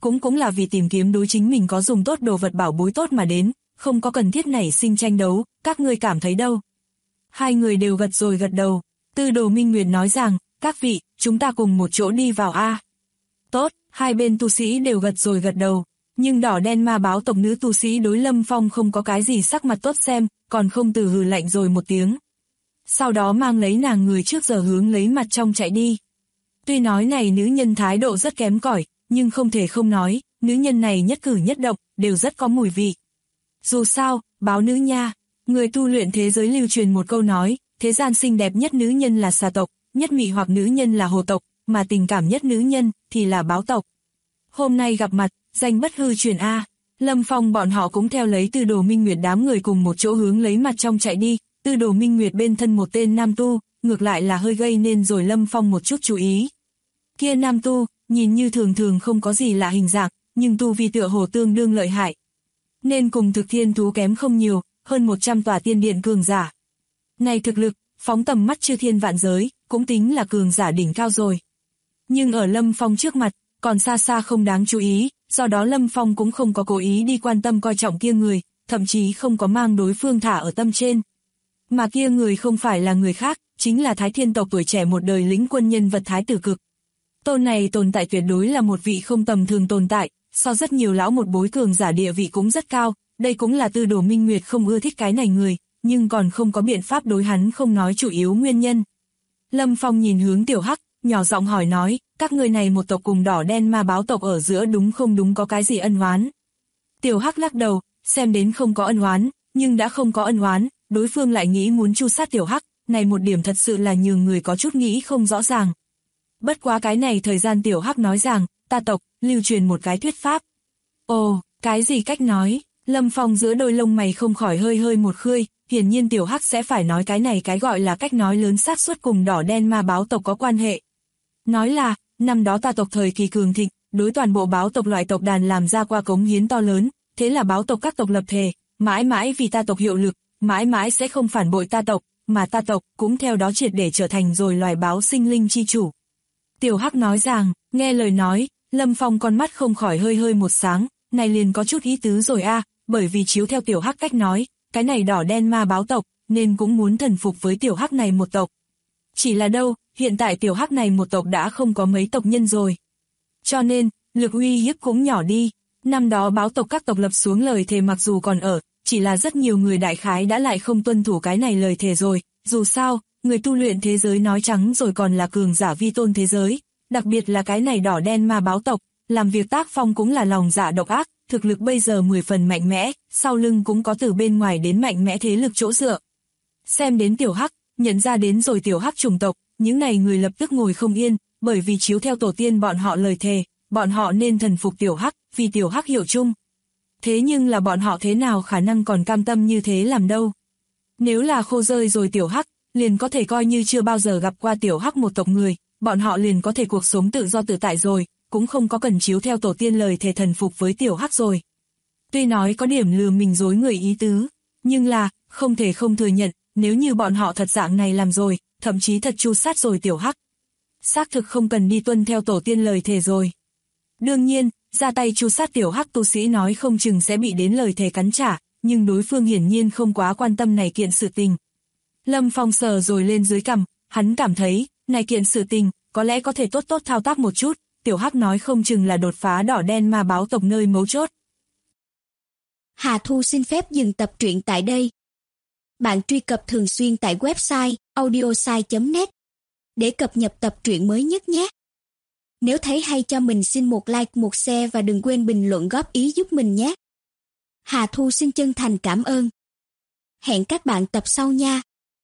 cũng là vì tìm kiếm đối chính mình có dùng tốt đồ vật bảo bối tốt mà đến, không có cần thiết nảy sinh tranh đấu, các ngươi cảm thấy đâu? Hai người đều gật rồi gật đầu. Tư Đồ Minh Nguyệt nói rằng, các vị, chúng ta cùng một chỗ đi vào a. Tốt, hai bên tu sĩ đều gật rồi gật đầu. Nhưng đỏ đen ma báo tộc nữ tu sĩ đối Lâm Phong không có cái gì sắc mặt tốt xem, còn không từ hừ lạnh rồi một tiếng. Sau đó mang lấy nàng người trước giờ hướng lấy mặt trong chạy đi. Tuy nói này nữ nhân thái độ rất kém cỏi, nhưng không thể không nói, nữ nhân này nhất cử nhất động, đều rất có mùi vị. Dù sao, báo nữ nha, người tu luyện thế giới lưu truyền một câu nói, thế gian xinh đẹp nhất nữ nhân là xà tộc, nhất mị hoặc nữ nhân là hồ tộc, mà tình cảm nhất nữ nhân thì là báo tộc. Hôm nay gặp mặt, danh bất hư truyền a. Lâm Phong bọn họ cũng theo lấy Tư Đồ Minh Nguyệt đám người cùng một chỗ hướng lấy mặt trong chạy đi. Tư Đồ Minh Nguyệt bên thân một tên nam tu, ngược lại là hơi gây nên rồi Lâm Phong một chút chú ý. Kia nam tu, nhìn như thường thường không có gì lạ hình dạng, nhưng tu vi tựa hồ tương đương lợi hại. Nên cùng thực thiên thú kém không nhiều, hơn 100 tòa tiên điện cường giả. Này thực lực, phóng tầm mắt chư thiên vạn giới, cũng tính là cường giả đỉnh cao rồi. Nhưng ở Lâm Phong trước mặt, còn xa xa không đáng chú ý, do đó Lâm Phong cũng không có cố ý đi quan tâm coi trọng kia người, thậm chí không có mang đối phương thả ở tâm trên. Mà kia người không phải là người khác, chính là Thái Thiên tộc tuổi trẻ một đời lĩnh quân nhân vật Thái Tử Cực. Tôn này tồn tại tuyệt đối là một vị không tầm thường tồn tại, so rất nhiều lão một bối cường giả địa vị cũng rất cao, đây cũng là Tư Đồ Minh Nguyệt không ưa thích cái này người, nhưng còn không có biện pháp đối hắn không nói chủ yếu nguyên nhân. Lâm Phong nhìn hướng Tiểu Hắc, nhỏ giọng hỏi nói, các người này một tộc cùng đỏ đen ma báo tộc ở giữa đúng không đúng có cái gì ân oán? Tiểu Hắc lắc đầu, xem đến không có ân oán, nhưng đã không có ân oán, đối phương lại nghĩ muốn tru sát Tiểu Hắc, này một điểm thật sự là nhường người có chút nghĩ không rõ ràng. Bất quá cái này thời gian Tiểu Hắc nói rằng, ta tộc, lưu truyền một cái thuyết pháp. Ồ, cái gì cách nói? Lâm Phong giữa đôi lông mày không khỏi hơi một khơi, hiển nhiên Tiểu Hắc sẽ phải nói cái này cái gọi là cách nói lớn xác suất cùng đỏ đen ma báo tộc có quan hệ. Nói là, năm đó ta tộc thời kỳ cường thịnh, đối toàn bộ báo tộc loại tộc đàn làm ra qua cống hiến to lớn, thế là báo tộc các tộc lập thề, mãi mãi vì ta tộc hiệu lực, mãi mãi sẽ không phản bội ta tộc, mà ta tộc cũng theo đó triệt để trở thành rồi loài báo sinh linh chi chủ. Tiểu Hắc nói rằng, nghe lời nói, Lâm Phong con mắt không khỏi hơi một sáng, này liền có chút ý tứ rồi a, bởi vì chiếu theo Tiểu Hắc cách nói, cái này đỏ đen ma báo tộc, nên cũng muốn thần phục với Tiểu Hắc này một tộc. Chỉ là đâu, hiện tại Tiểu Hắc này một tộc đã không có mấy tộc nhân rồi. Cho nên, lực uy hiếp cũng nhỏ đi, năm đó báo tộc các tộc lập xuống lời thề mặc dù còn ở, chỉ là rất nhiều người đại khái đã lại không tuân thủ cái này lời thề rồi, dù sao, người tu luyện thế giới nói trắng rồi còn là cường giả vi tôn thế giới, đặc biệt là cái này đỏ đen ma báo tộc, làm việc tác phong cũng là lòng dạ độc ác, thực lực bây giờ 10 phần mạnh mẽ, sau lưng cũng có từ bên ngoài đến mạnh mẽ thế lực chỗ dựa. Xem đến Tiểu Hắc, nhận ra đến rồi Tiểu Hắc chủng tộc, những này người lập tức ngồi không yên, bởi vì chiếu theo tổ tiên bọn họ lời thề, bọn họ nên thần phục Tiểu Hắc, vì Tiểu Hắc hiệu chung. Thế nhưng là bọn họ thế nào khả năng còn cam tâm như thế làm đâu. Nếu là khô rơi rồi Tiểu Hắc, liền có thể coi như chưa bao giờ gặp qua Tiểu Hắc một tộc người, bọn họ liền có thể cuộc sống tự do tự tại rồi, cũng không có cần chiếu theo tổ tiên lời thề thần phục với Tiểu Hắc rồi. Tuy nói có điểm lừa mình dối người ý tứ, nhưng là, không thể không thừa nhận, nếu như bọn họ thật dạng này làm rồi, thậm chí thật tru sát rồi Tiểu Hắc. Xác thực không cần đi tuân theo tổ tiên lời thề rồi. Đương nhiên, ra tay tru sát Tiểu Hắc tu sĩ nói không chừng sẽ bị đến lời thề cắn trả, nhưng đối phương hiển nhiên không quá quan tâm này kiện sự tình. Lâm Phong sờ rồi lên dưới cằm, hắn cảm thấy, này kiện sự tình, có lẽ có thể tốt thao tác một chút, Tiểu Hắc nói không chừng là đột phá đỏ đen ma báo tộc nơi mấu chốt. Hà Thu xin phép dừng tập truyện tại đây. Bạn truy cập thường xuyên tại website audiosai.net để cập nhật tập truyện mới nhất nhé. Nếu thấy hay cho mình xin một like, một share và đừng quên bình luận góp ý giúp mình nhé. Hà Thu xin chân thành cảm ơn. Hẹn các bạn tập sau nha.